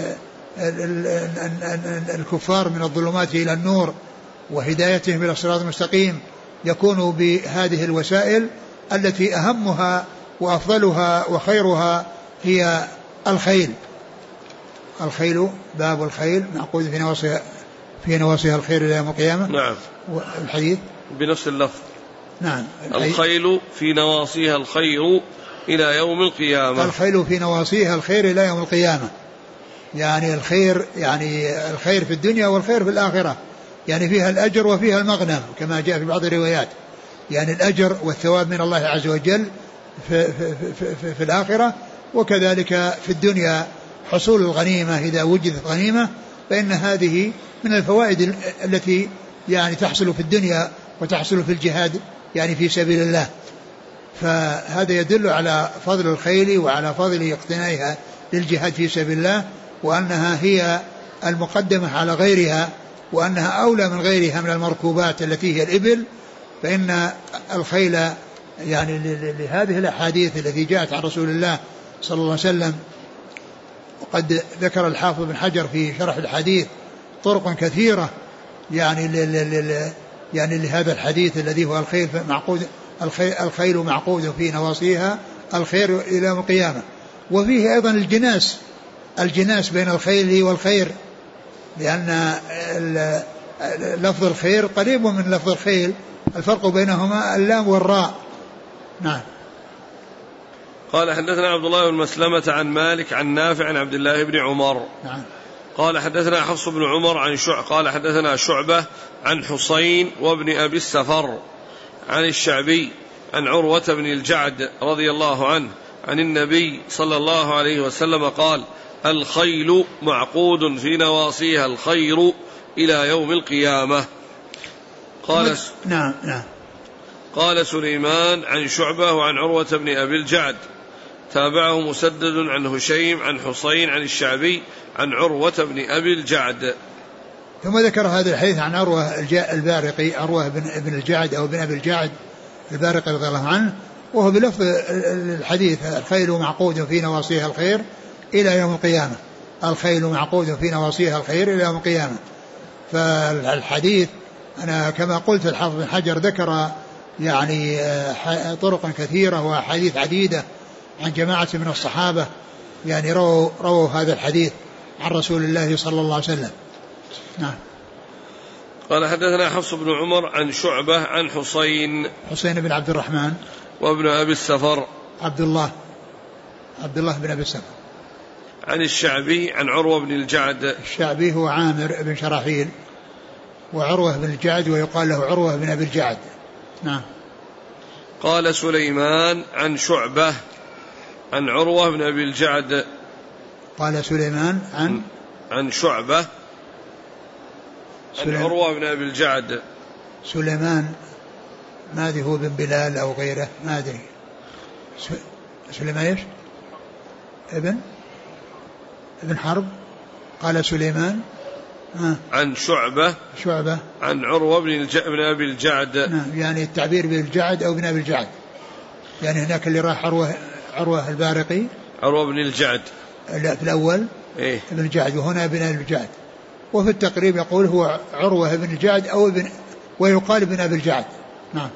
الكفار من الظلمات إلى النور وهدايتهم إلى الصراط المستقيم، يكون بهذه الوسائل التي أهمها وأفضلها وخيرها هي الخيل. الخيل باب الخيل معقود في نواصيها الخير إلى يوم القيامة.
نعم.
الحديث
بنفس اللفظ.
نعم.
الخيل في نواصيها الخير إلى يوم القيامة.
الخيل في نواصيها الخير إلى يوم القيامة، يعني الخير يعني الخير في الدنيا والخير في الآخرة، يعني فيها الأجر وفيها المغنم كما جاء في بعض الروايات، يعني الأجر والثواب من الله عز وجل في الآخرة، وكذلك في الدنيا حصول الغنيمة إذا وجدت غنيمة، فإن هذه من الفوائد التي يعني تحصل في الدنيا وتحصل في الجهاد يعني في سبيل الله. فهذا يدل على فضل الخيل وعلى فضل اقتنائها للجهاد في سبيل الله، وأنها هي المقدمة على غيرها، وأنها أولى من غيرها من المركوبات التي هي الإبل. فإن الخيل يعني لهذه الأحاديث التي جاءت عن رسول الله صلى الله عليه وسلم، وقد ذكر الحافظ بن حجر في شرح الحديث طرق كثيرة يعني لهذا الحديث الذي هو الخيل معقود في نواصيها الخير إلى يوم القيامة. وفيه أيضا الجناس بين الخيل والخير، لأن لفظ الخير قريب من لفظ الخيل، الفرق بينهما اللام والراء. نعم.
قال حدثنا عبد الله بن مسلمة عن مالك عن نافع عن عبد الله بن عمر.
نعم.
قال حدثنا حفص بن عمر قال حدثنا شعبة عن حسين وابن أبي السفر عن الشعبي عن عروة بن الجعد رضي الله عنه عن النبي صلى الله عليه وسلم قال: الخيل معقود في نواصيها الخير إلى يوم القيامة. قال
نعم.
قال سليمان عن شعبة وعن عروة بن أبي الجعد. تابعه مسدد عن هشيم عن حصين عن الشعبي عن عروة بن أبي الجعد.
ثم ذكر هذا الحديث عن عروة البارقي، عروة بن الجعد أو بن أبي الجعد البارقي رضي الله عنه، وهو بلفظ الحديث: الخيل معقود في نواصيها الخير إلى يوم القيامة. الخيل معقود في نواصيها الخير إلى يوم القيامة. فالحديث أنا كما قلت الحافظ بن حجر ذكر يعني طرقا كثيرة وحديث عديدة عن جماعة من الصحابة يعني رووا هذا الحديث عن رسول الله صلى الله عليه وسلم. نعم.
قال حدثنا حفص بن عمر عن شعبة عن حسين
بن عبد الرحمن
وابن أبي السفر
عبد الله بن أبي السفر
عن الشعبي عن عروة بن الجعد.
الشعبي هو عامر بن شراحيل، وعروة بن الجعد ويقال له عروة بن أبي الجعد. نعم.
قال سليمان عن شعبة عن عروة بن أبي الجعد.
قال سليمان
عن شعبة عن عروة بن أبي الجعد.
سليمان ما أدري هو بن بلال أو غيره، ما أدري. سليمان إيش؟ ابن حرب. قال سليمان
عن شعبة عن عروة بن أبي الجعد.
يعني التعبير بالجعد أو بن أبي الجعد، يعني هناك اللي راح عروة البارقي
عروة بن الجعد
في الأول
إيه؟
ابن الجعد، وهنا ابن أبي الجعد. وفي التقريب يقول هو عروة بن الجعد أو ويقال ابن أبي الجعد. نعم.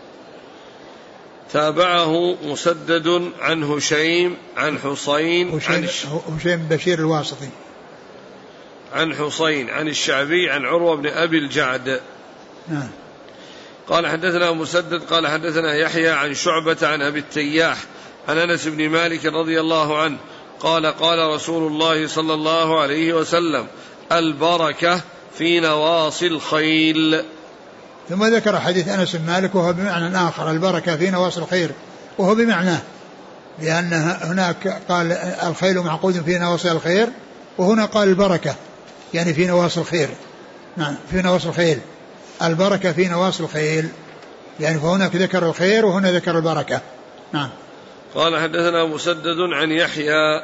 تابعه مسدد عن هشيم عن حصين
هشيم بشير الواسطي
عن حصين عن الشعبي عن عروة بن أبي الجعد.
نعم.
قال حدثنا مسدد قال حدثنا يحيى عن شعبة عن أبي التياح عن أنس بن مالك رضي الله عنه قال قال رسول الله صلى الله عليه وسلم: البركة في نواصي الخيل.
ثم ذكر حديث أنس بن مالك وهو بمعنى آخر: البركة في نواصي الخير، وهو بمعناه، لأن هناك قال الخيل معقود في نواصي الخير، وهنا قال البركة يعني في نواصي الخير. نعم، في نواصي الخيل، البركة في نواصي الخيل، يعني فهناك ذكر الخير وهنا ذكر البركة. نعم.
قال حدثنا مسدد عن يحيى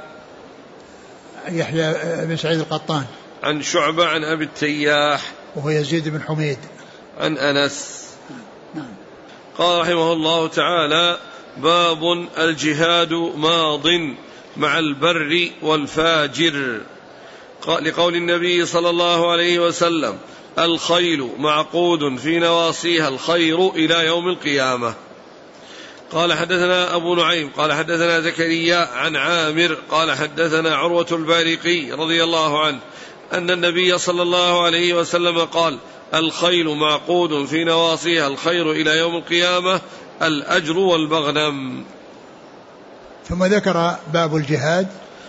بن سعيد القطان
عن شعبة عن أبي التياح
وهو يزيد بن حميد
عن أنس.
نعم.
قال رحمه الله تعالى: باب الجهاد ماض مع البر والفاجر، لقول النبي صلى الله عليه وسلم: الخيل معقود في نواصيها الخير إلى يوم القيامة. قال حدثنا أبو نعيم قال حدثنا زكريا عن عامر قال حدثنا عروة البارقي رضي الله عنه أن النبي صلى الله عليه وسلم قال: الخيل معقود في نواصيها الخير إلى يوم القيامة الأجر والمغنم.
ثم ذكر باب الجهاد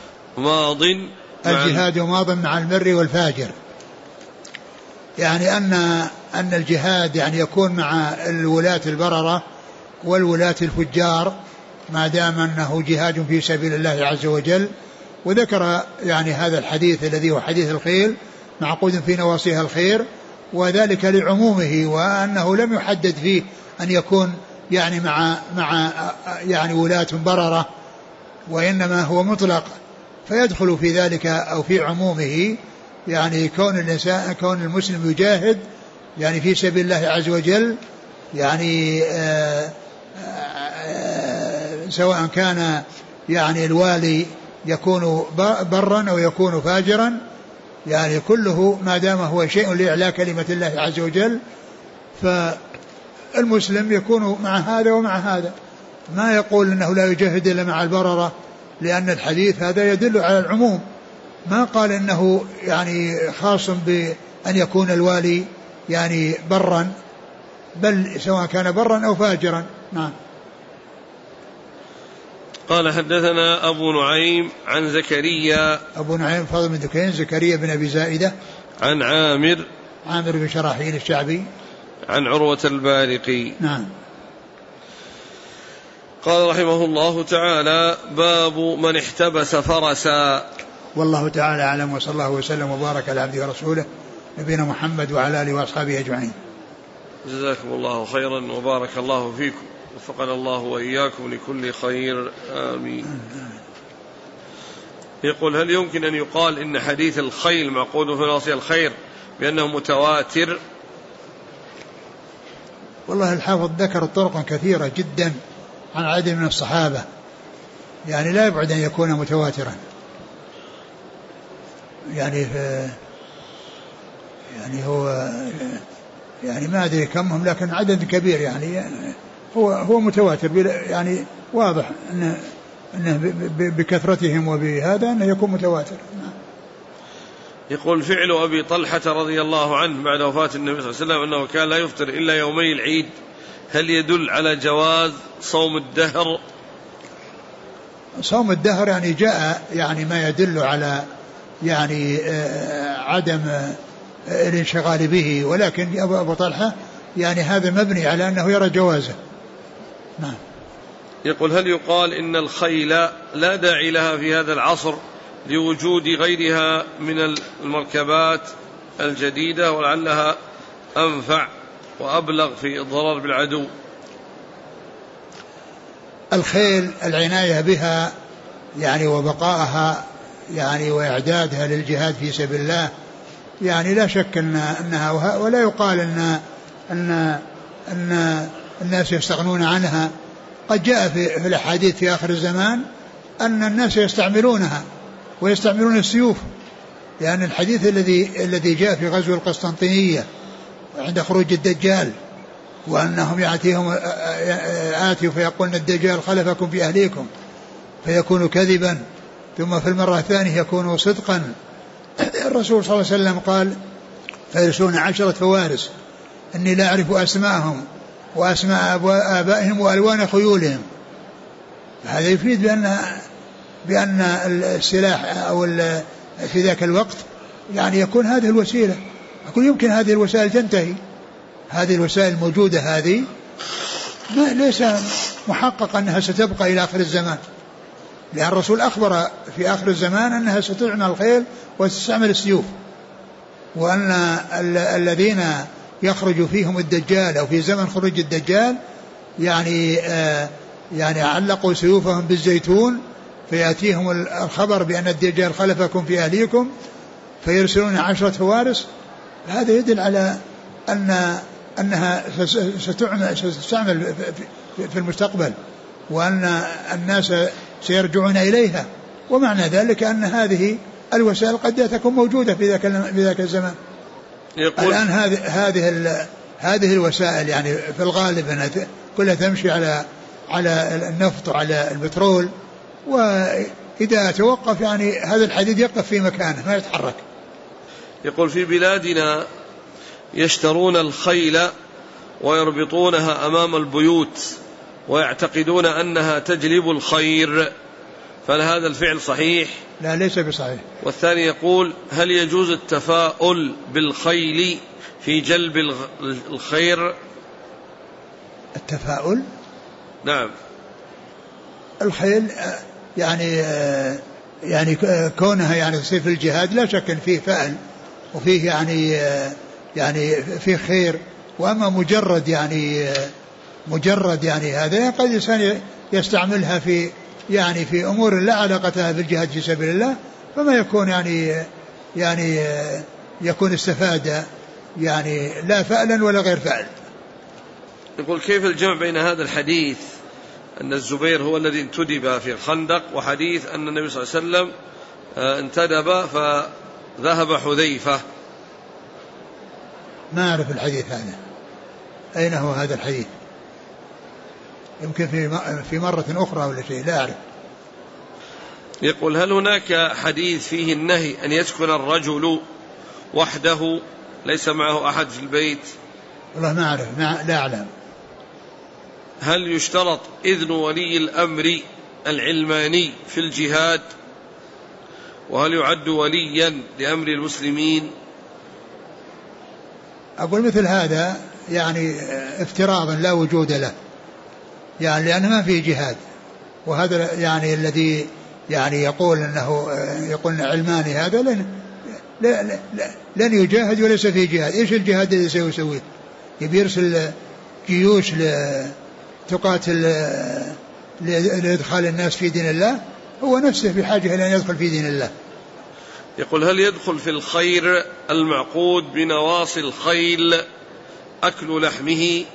الجهاد ماض مع البر والفاجر، يعني أن الجهاد يعني يكون مع الولاة البررة والولاة الفجار ما دام أنه جهاد في سبيل الله عز وجل. وذكر يعني هذا الحديث الذي هو حديث الخيل معقود في نواصيها الخير، وذلك لعمومه، وأنه لم يحدد فيه أن يكون يعني مع يعني ولاة بررة، وإنما هو مطلق فيدخل في ذلك أو في عمومه، يعني كون المسلم يجاهد يعني في سبيل الله عز وجل، يعني سواء كان يعني الوالي يكون برا أو يكون فاجرا، يعني كله ما دام هو شيء لإعلاء كلمة الله عز وجل، فالمسلم يكون مع هذا ومع هذا، ما يقول أنه لا يجاهد إلا مع البررة، لأن الحديث هذا يدل على العموم، ما قال إنه يعني خاص بأن يكون الوالي يعني برا، بل سواء كان برا أو فاجرا. نعم.
قال حدثنا أبو نعيم عن زكريا
أبو نعيم فضل بن دكين زكريا بن أبي زائدة
عن عامر
بن شراحيل الشعبي
عن عروة البارقي.
نعم.
قال رحمه الله تعالى: باب من احتبس فرسا.
والله تعالى أعلم، وصلى الله وسلم وبارك على عبده ورسوله نبينا محمد وعلى آله وأصحابه أجمعين.
جزاكم الله خيرا وبارك الله فيكم، وفقنا الله وإياكم لكل خير، آمين. يقول: هل يمكن أن يقال إن حديث الخيل معقود في نواصي الخير بأنه متواتر؟
والله الحافظ ذكر طرقا كثيرة جدا عن عدد من الصحابة، يعني لا يبعد أن يكون متواترا، يعني هو يعني ما أدري كم هم، لكن عدد كبير، يعني هو متواتر، يعني واضح أنه بكثرتهم وبهذا أنه يكون متواتر.
يقول: فعل أبي طلحة رضي الله عنه بعد وفاة النبي صلى الله عليه وسلم أنه كان لا يفطر إلا يومي العيد، هل يدل على جواز صوم الدهر؟
صوم الدهر يعني جاء يعني ما يدل على يعني عدم الانشغال به، ولكن أبو طلحة يعني هذا مبني على أنه يرى جوازه. نعم.
يقول: هل يقال إن الخيل لا داعي لها في هذا العصر لوجود غيرها من المركبات الجديدة، ولعلها أنفع وأبلغ في الضرر بالعدو؟
الخيل العناية بها يعني وبقائها يعني وإعدادها للجهاد في سبيل الله، يعني لا شك أنها، ولا يقال أن الناس يستغنون عنها. قد جاء في الأحاديث في آخر الزمان أن الناس يستعملونها ويستعملون السيوف، لأن الحديث الذي جاء في غزو القسطنطينية عند خروج الدجال، وأنهم يأتيهم آتي فيقولن الدجال خلفكم في أهليكم فيكون كذبا، ثم في المرة الثانية يكون صدقا. الرسول صلى الله عليه وسلم قال: فيرسلون 10 فوارس إني لا أعرف أسماءهم وأسماء آبائهم وألوان خيولهم. هذا يفيد بأن السلاح أو في ذاك الوقت يعني يكون هذه الوسيلة، يكون يمكن هذه الوسائل تنتهي، هذه الوسائل الموجودة هذه ليس محقق أنها ستبقى إلى آخر الزمان، لأن الرسول أخبر في آخر الزمان أنها ستعنى الخيل وتستعمل السيوف، وأن الذين يخرج فيهم الدجال أو في زمن خروج الدجال يعني علقوا سيوفهم بالزيتون فيأتيهم الخبر بأن الدجال خلفكم في أهليكم فيرسلون 10 فوارس. هذا يدل على أنها ستستعمل في المستقبل، وأن الناس سيرجعون إليها، ومعنى ذلك أن هذه الوسائل قد تكون موجودة في ذاك الزمان. الآن هذه الوسائل يعني في الغالب أنها كلها تمشي على النفط وعلى البترول، وإذا توقف يعني هذا الحديد يقف في مكانه ما يتحرك.
يقول: في بلادنا يشترون الخيل ويربطونها أمام البيوت ويعتقدون أنها تجلب الخير، فهل هذا الفعل صحيح؟
لا، ليس بصحيح.
والثاني يقول: هل يجوز التفاؤل بالخيل في جلب الخير؟
التفاؤل؟ نعم. الخيل يعني كونها يعني تصير في الجهاد لا شك فيه فأل وفيه يعني فيه خير، وأما مجرد يعني هذا قد الإنسان يستعملها في أمور لا علاقة بالجهاد في سبيل الله، فما يكون يعني يكون استفاد يعني لا فألا ولا غير فأل.
يقول: كيف الجمع بين هذا الحديث أن الزبير هو الذي انتدب في الخندق، وحديث أن النبي صلى الله عليه وسلم انتدب فذهب حذيفة؟
ما أعرف الحديث هذا، أين هو هذا الحديث؟ يمكن في مرة أخرى ولا شيء، لا أعرف.
يقول: هل هناك حديث فيه النهي أن يسكن الرجل وحده ليس معه أحد في البيت؟
والله ما أعرف، لا أعلم.
هل يشترط إذن ولي الأمر العلماني في الجهاد؟ وهل يعد وليا لأمر المسلمين؟
أقول مثل هذا يعني افتراضا لا وجود له، يعني لأنه ما فيه جهاد، وهذا يعني الذي يعني يقول علماني هذا لن يجاهد وليس فيه جهاد. إيش الجهاد الذي سيسويه؟ يبي يرسل جيوش تقاتل لإدخال الناس في دين الله، هو نفسه بحاجة إلى أن يدخل في دين الله.
يقول: هل يدخل في الخير المعقود بنواصي الخيل أكل لحمه؟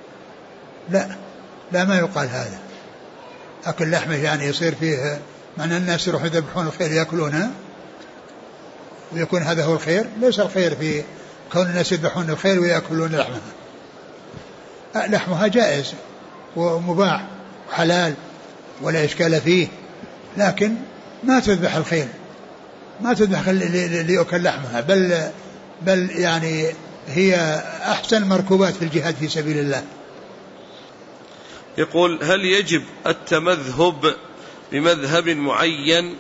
لا ما يقال هذا. أكل لحمه يعني يصير فيه معنى الناس يروحوا يذبحون الخيل يأكلونها ويكون هذا هو الخير. ليس الخير في كون الناس يذبحون الخيل ويأكلون لحمها. لحمها جائز ومباح وحلال ولا إشكال فيه، لكن ما تذبح الخيل، ما تذبح ليأكل لحمها، بل يعني هي أحسن مركوبات في الجهاد في سبيل الله.
يقول: هل يجب التمذهب بمذهب معين؟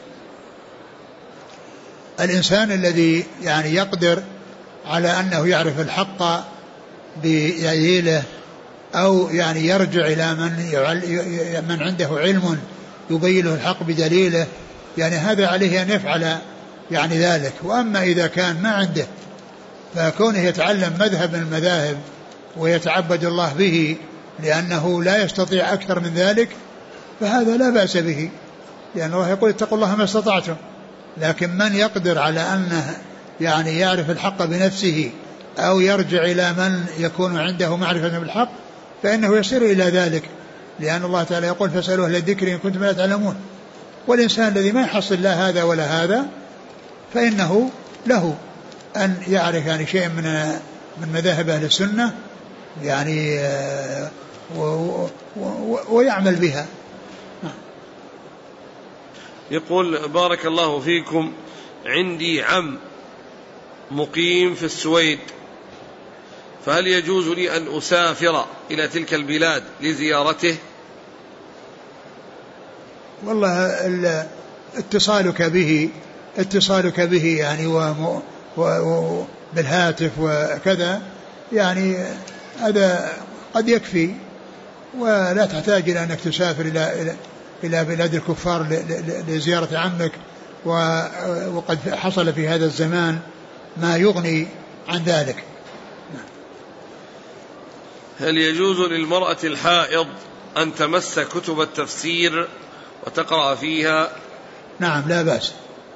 الإنسان الذي يعني يقدر على أنه يعرف الحق بدليله أو يعني يرجع إلى من عنده علم يبين له الحق بدليله، يعني هذا عليه أن يفعل يعني ذلك. وأما إذا كان ما عنده، فكونه يتعلم مذهب من المذاهب ويتعبد الله به لأنه لا يستطيع أكثر من ذلك، فهذا لا بأس به، لأن الله يقول: اتقوا الله ما استطعتم. لكن من يقدر على أنه يعني يعرف الحق بنفسه أو يرجع إلى من يكون عنده معرفة بالحق، فإنه يصير إلى ذلك، لأن الله تعالى يقول: فاسألوا أهل الذكر إن كنتم لا تعلمون. والإنسان الذي ما يحصل لا هذا ولا هذا، فإنه له أن يعرف يعني شيء من مذاهب أهل السنة يعني ويعمل بها.
يقول: بارك الله فيكم، عندي عم مقيم في السويد، فهل يجوز لي أن أسافر إلى تلك البلاد لزيارته؟
والله اتصالك به يعني بالهاتف وكذا يعني هذا قد يكفي، ولا تحتاج إلى أنك تسافر إلى بلاد الكفار لزيارة عمك، وقد حصل في هذا الزمان ما يغني عن ذلك.
هل يجوز للمرأة الحائض أن تمس كتب التفسير وتقرأ فيها؟
نعم لا بأس،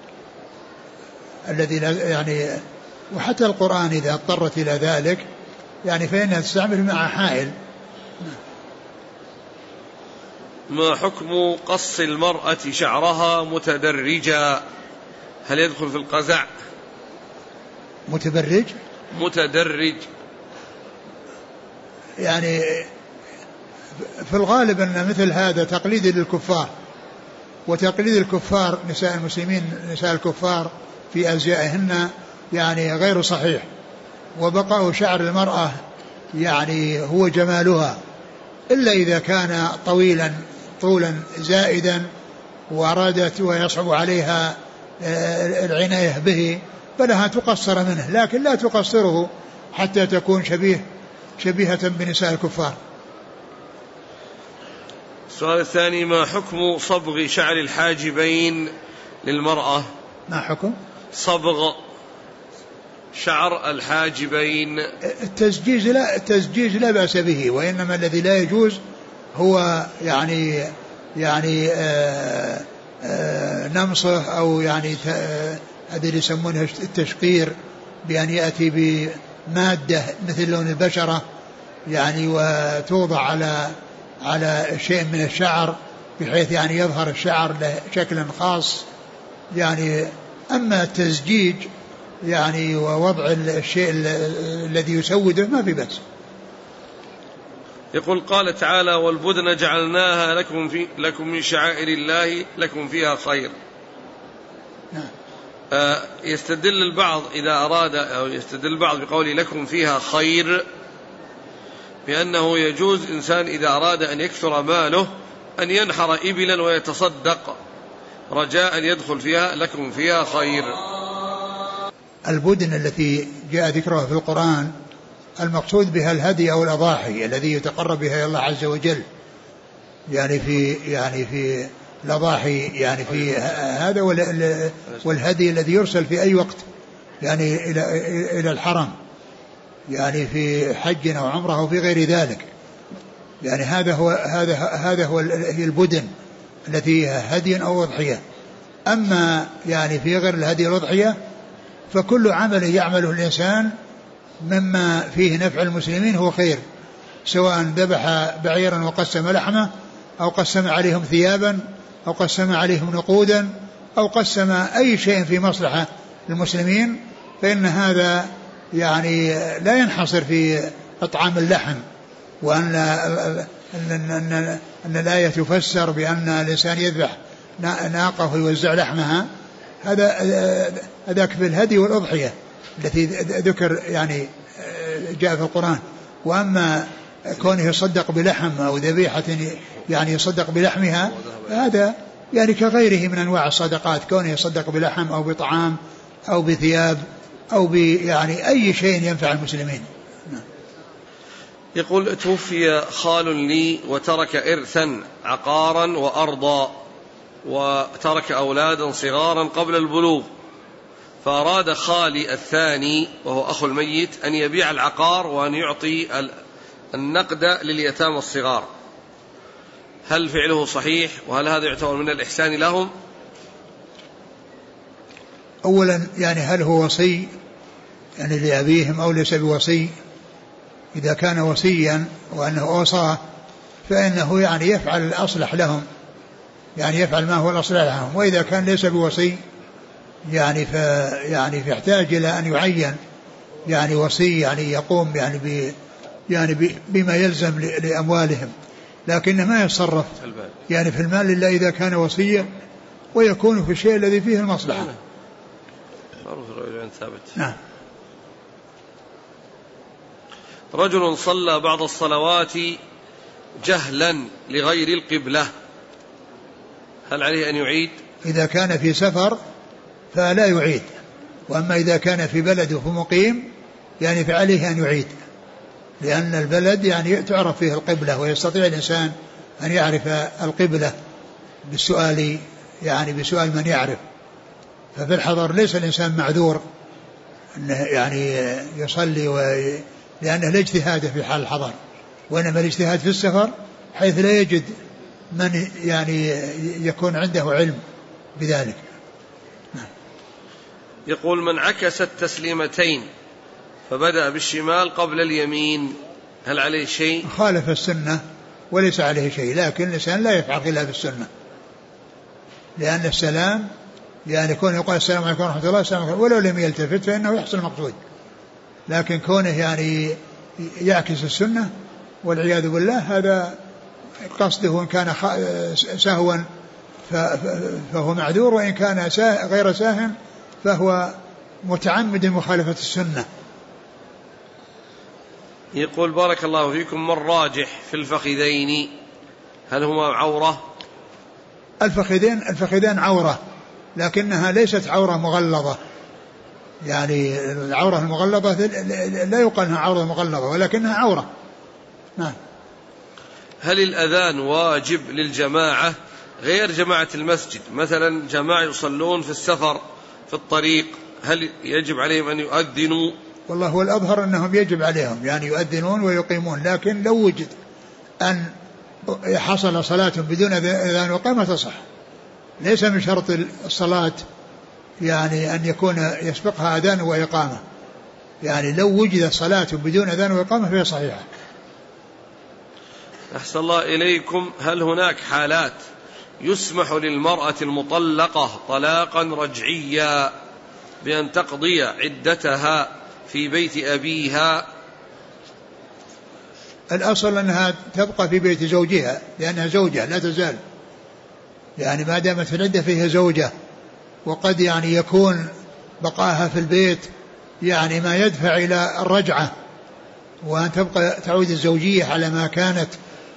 الذي يعني وحتى القرآن إذا اضطرت إلى ذلك يعني فإنها تستعمل مع حائل.
ما حكم قص المرأة شعرها متدرجا؟ هل يدخل في القزع؟ متدرج
يعني في الغالب أن مثل هذا تقليد للكفار، وتقليد الكفار نساء المسلمين نساء الكفار في أزيائهن يعني غير صحيح، وبقاء شعر المرأة يعني هو جمالها، إلا إذا كان طولا زائدا وأرادت ويصعب عليها العناية به فلها تقصر منه، لكن لا تقصره حتى تكون شبيهة بنساء الكفار.
السؤال الثاني: ما حكم صبغ شعر الحاجبين للمرأة؟
ما حكم
صبغ شعر الحاجبين؟
التزجيج لا بأس به، وإنما الذي لا يجوز هو يعني نمصه أو يعني هذا اللي يسمونه التشقير، بأن يأتي بمادة مثل لون البشرة يعني وتوضع على شيء من الشعر بحيث يعني يظهر الشعر له شكل خاص يعني. أما التزجيج يعني ووضع الشيء الذي يسوده ما في بأس.
يقول: قال تعالى: والبدن جعلناها لكم من شعائر الله لكم فيها خير. يستدل البعض إذا أراد أو يستدل البعض بقول لكم فيها خير بأنه يجوز إنسان إذا أراد أن يكثر ماله أن ينحر إبلا ويتصدق رجاء أن يدخل فيها لكم فيها خير.
البدن التي جاء ذكرها في القرآن المقصود بها الهدي أو الأضاحي الذي يتقرب بها إلى الله عز وجل، يعني في الأضاحي يعني في هذا والهدي الذي يرسل في أي وقت يعني إلى الحرم، يعني في حج أو عمره أو في غير ذلك. يعني هذا هو هي البدن التي هدي أو أضحية. أما يعني في غير الهدي والأضحية فكل عمل يعمله الإنسان مما فيه نفع المسلمين هو خير، سواء ذبح بعيرا وقسم لحمه، أو قسم عليهم ثيابا، أو قسم عليهم نقودا، أو قسم أي شيء في مصلحة المسلمين، فإن هذا يعني لا ينحصر في إطعام اللحم، وأن الآية تفسر بأن الإنسان يذبح ناقة ويوزع لحمها، هذا في الهدي والأضحية التي ذكر يعني جاء في القرآن. وأما كونه يصدق بلحم أو ذبيحة يعني يصدق بلحمها، هذا يعني كغيره من أنواع الصدقات، كونه يصدق بلحم أو بطعام أو بثياب أو يعني أي شيء ينفع المسلمين.
يقول: توفي خال لي وترك إرثا عقارا وأرضا، وترك أولادا صغارا قبل البلوغ، فأراد خالي الثاني وهو أخو الميت أن يبيع العقار وأن يعطي النقد لليتامى الصغار، هل فعله صحيح؟ وهل هذا يعتبر من الإحسان لهم؟
أولا يعني هل هو وصي يعني لأبيهم أو ليس بوصي؟ إذا كان وصيا وأنه أوصاه فإنه يعني يفعل الأصلح لهم، يعني يفعل ما هو الأصلح لهم. وإذا كان ليس بوصي يعني فيحتاج إلى أن يعين يعني وصي يعني يقوم يعني بما يلزم لأموالهم، لكنه ما يتصرف يعني في المال إلا إذا كان وصيا ويكون في الشيء الذي فيه المصلحة. نعم.
رجل صلى بعض الصلوات جهلا لغير القبلة، هل عليه أن يعيد؟
إذا كان في سفر فلا يعيد، وأما إذا كان في بلده فمقيم يعني فعليه أن يعيد، لأن البلد يعني تعرف فيه القبلة، ويستطيع الإنسان أن يعرف القبلة بالسؤال يعني بسؤال من يعرف. ففي الحضر ليس الإنسان معذور أنه يعني يصلي لأنه لا اجتهاد في حال الحضر، وإنما الاجتهاد في السفر حيث لا يجد من يعني يكون عنده علم بذلك.
يقول: من عكس التسليمتين فبدأ بالشمال قبل اليمين، هل عليه شيء؟
خالف السنة وليس عليه شيء، لكن الإنسان لا يفعل خلاف السنة، لأن السلام يعني يكون يقول السلام عليكم ورحمة الله السلام عليكم ولو لم يلتفت فإنه يحصل المقصود، لكن كونه يعني يعكس السنة والعياذ بالله هذا قصده، إن كان سهوا فهو معذور، وإن كان غير ساهم فهو متعمد مخالفة السنة.
يقول: بارك الله فيكم، من راجح في الفخذين، هل هما عورة؟
الفخذين عورة، لكنها ليست عورة مغلظة، يعني العورة المغلظة لا يقال انها عورة مغلظة، ولكنها عورة. نعم.
هل الأذان واجب للجماعة غير جماعة المسجد؟ مثلا جماعة يصلون في السفر في الطريق، هل يجب عليهم أن يؤذنوا؟
والله هو الأظهر أنهم يجب عليهم يعني يؤذنون ويقيمون، لكن لو وجد أن حصل صلاة بدون أذان وقامة تصح، ليس من شرط الصلاة يعني أن يكون يسبقها أذان وإقامة، يعني لو وجد صلاة بدون أذان وإقامة فهي صحيحة.
أحسن الله إليكم، هل هناك حالات يسمح للمرأة المطلقة طلاقا رجعيا بأن تقضي عدتها في بيت أبيها؟
الأصل أنها تبقى في بيت زوجها لأنها زوجة لا تزال، يعني ما دامت في العدة فيها زوجة، وقد يعني يكون بقاها في البيت يعني ما يدفع إلى الرجعة، وأن تبقى تعود الزوجية على ما كانت،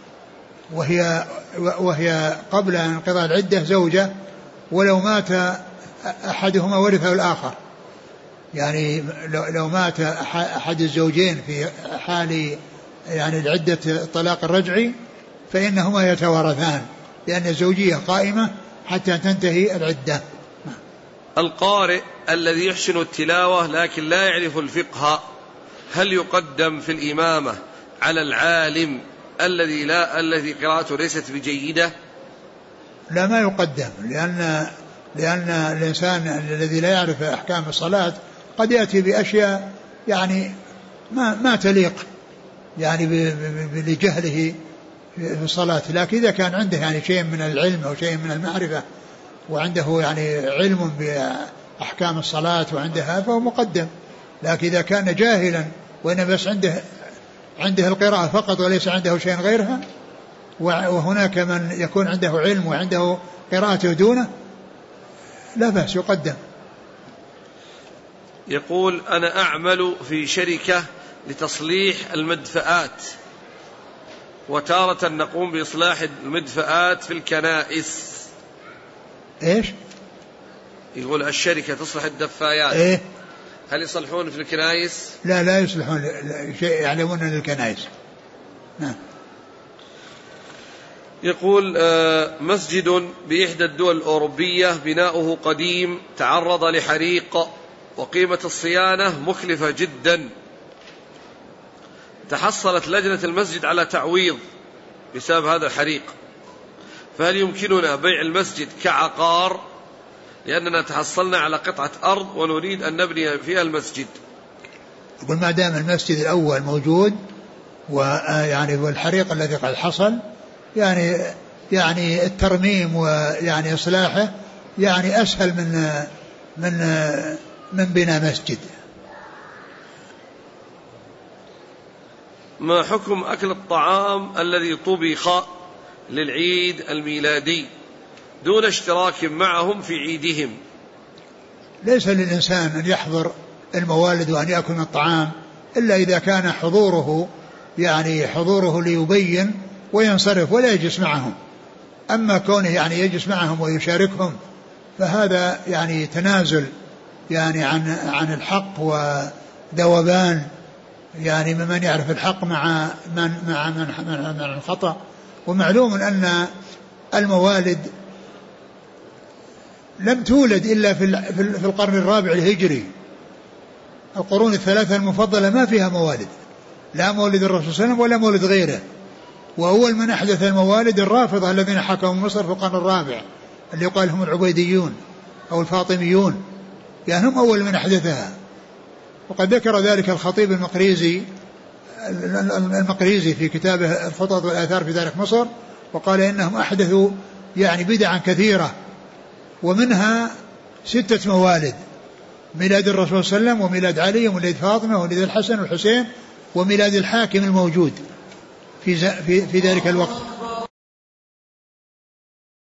وهي قبل انقضاء العدة زوجة، ولو مات أحدهما ورثه الآخر، يعني لو مات أحد الزوجين في حال يعني العدة الطلاق الرجعي فإنهما يتوارثان، لأن الزوجية قائمة حتى تنتهي العدة.
القارئ الذي يحسن التلاوة لكن لا يعرف الفقه، هل يقدم في الإمامة على العالم الذي قراءته ليست بجيدة؟
لا، ما يقدم، لأن الإنسان الذي لا يعرف أحكام الصلاة قد يأتي بأشياء يعني ما تليق يعني لجهله في الصلاة. لكن إذا كان عنده يعني شيء من العلم أو شيء من المعرفة وعنده يعني علم بأحكام الصلاة وعندها فهو مقدم. لكن إذا كان جاهلا وإن بس عنده القراءة فقط وليس عنده شيء غيرها، وهناك من يكون عنده علم وعنده قراءته دونه، لا بأس يقدم.
يقول: أنا أعمل في شركة لتصليح المدفأات، وتارة نقوم بإصلاح المدفأات في الكنائس.
إيش؟
يقول الشركة تصلح الدفايات.
إيه؟
هل يصلحون في الكنائس؟
لا يصلحون شيء، يعلمون للكنائس. نعم.
يقول: مسجد بإحدى الدول الأوروبية بناؤه قديم تعرض لحريق وقيمة الصيانة مكلفة جدا، تحصلت لجنة المسجد على تعويض بسبب هذا الحريق، فهل يمكننا بيع المسجد كعقار؟ لأننا تحصلنا على قطعة أرض ونريد أن نبني فيها المسجد.
يقول ما دام المسجد الأول موجود ويعني والحريق الذي قد حصل يعني الترميم ويعني إصلاحه يعني أسهل من بناء مسجد.
ما حكم أكل الطعام الذي طبخ للعيد الميلادي دون اشتراك معهم في عيدهم؟
ليس للإنسان أن يحضر الموالد وأن يأكل من الطعام إلا إذا كان حضوره ليبين وينصرف ولا يجلس معهم. أما كونه يعني يجلس معهم ويشاركهم فهذا يعني تنازل يعني عن الحق وذوبان يعني ممن يعرف الحق مع من الخطأ. ومعلوم أن الموالد لم تولد إلا في القرن الرابع الهجري. القرون الثلاثة المفضلة ما فيها موالد، لا مولد الرسول صلى الله عليه وسلم ولا مولد غيره. وأول من أحدث الموالد الرافضة الذين حكموا مصر في القرن الرابع اللي يقال هم العبيديون أو الفاطميون، يعني هم أول من أحدثها. وقد ذكر ذلك الخطيب المقريزي في كتابه الخطط والآثار في تاريخ مصر، وقال إنهم أحدثوا يعني بدعا كثيرة، ومنها 6 موالد: ميلاد الرسول صلى الله عليه وسلم وميلاد علي وميلاد فاطمة وميلاد الحسن والحسين وميلاد الحاكم الموجود في ذلك الوقت.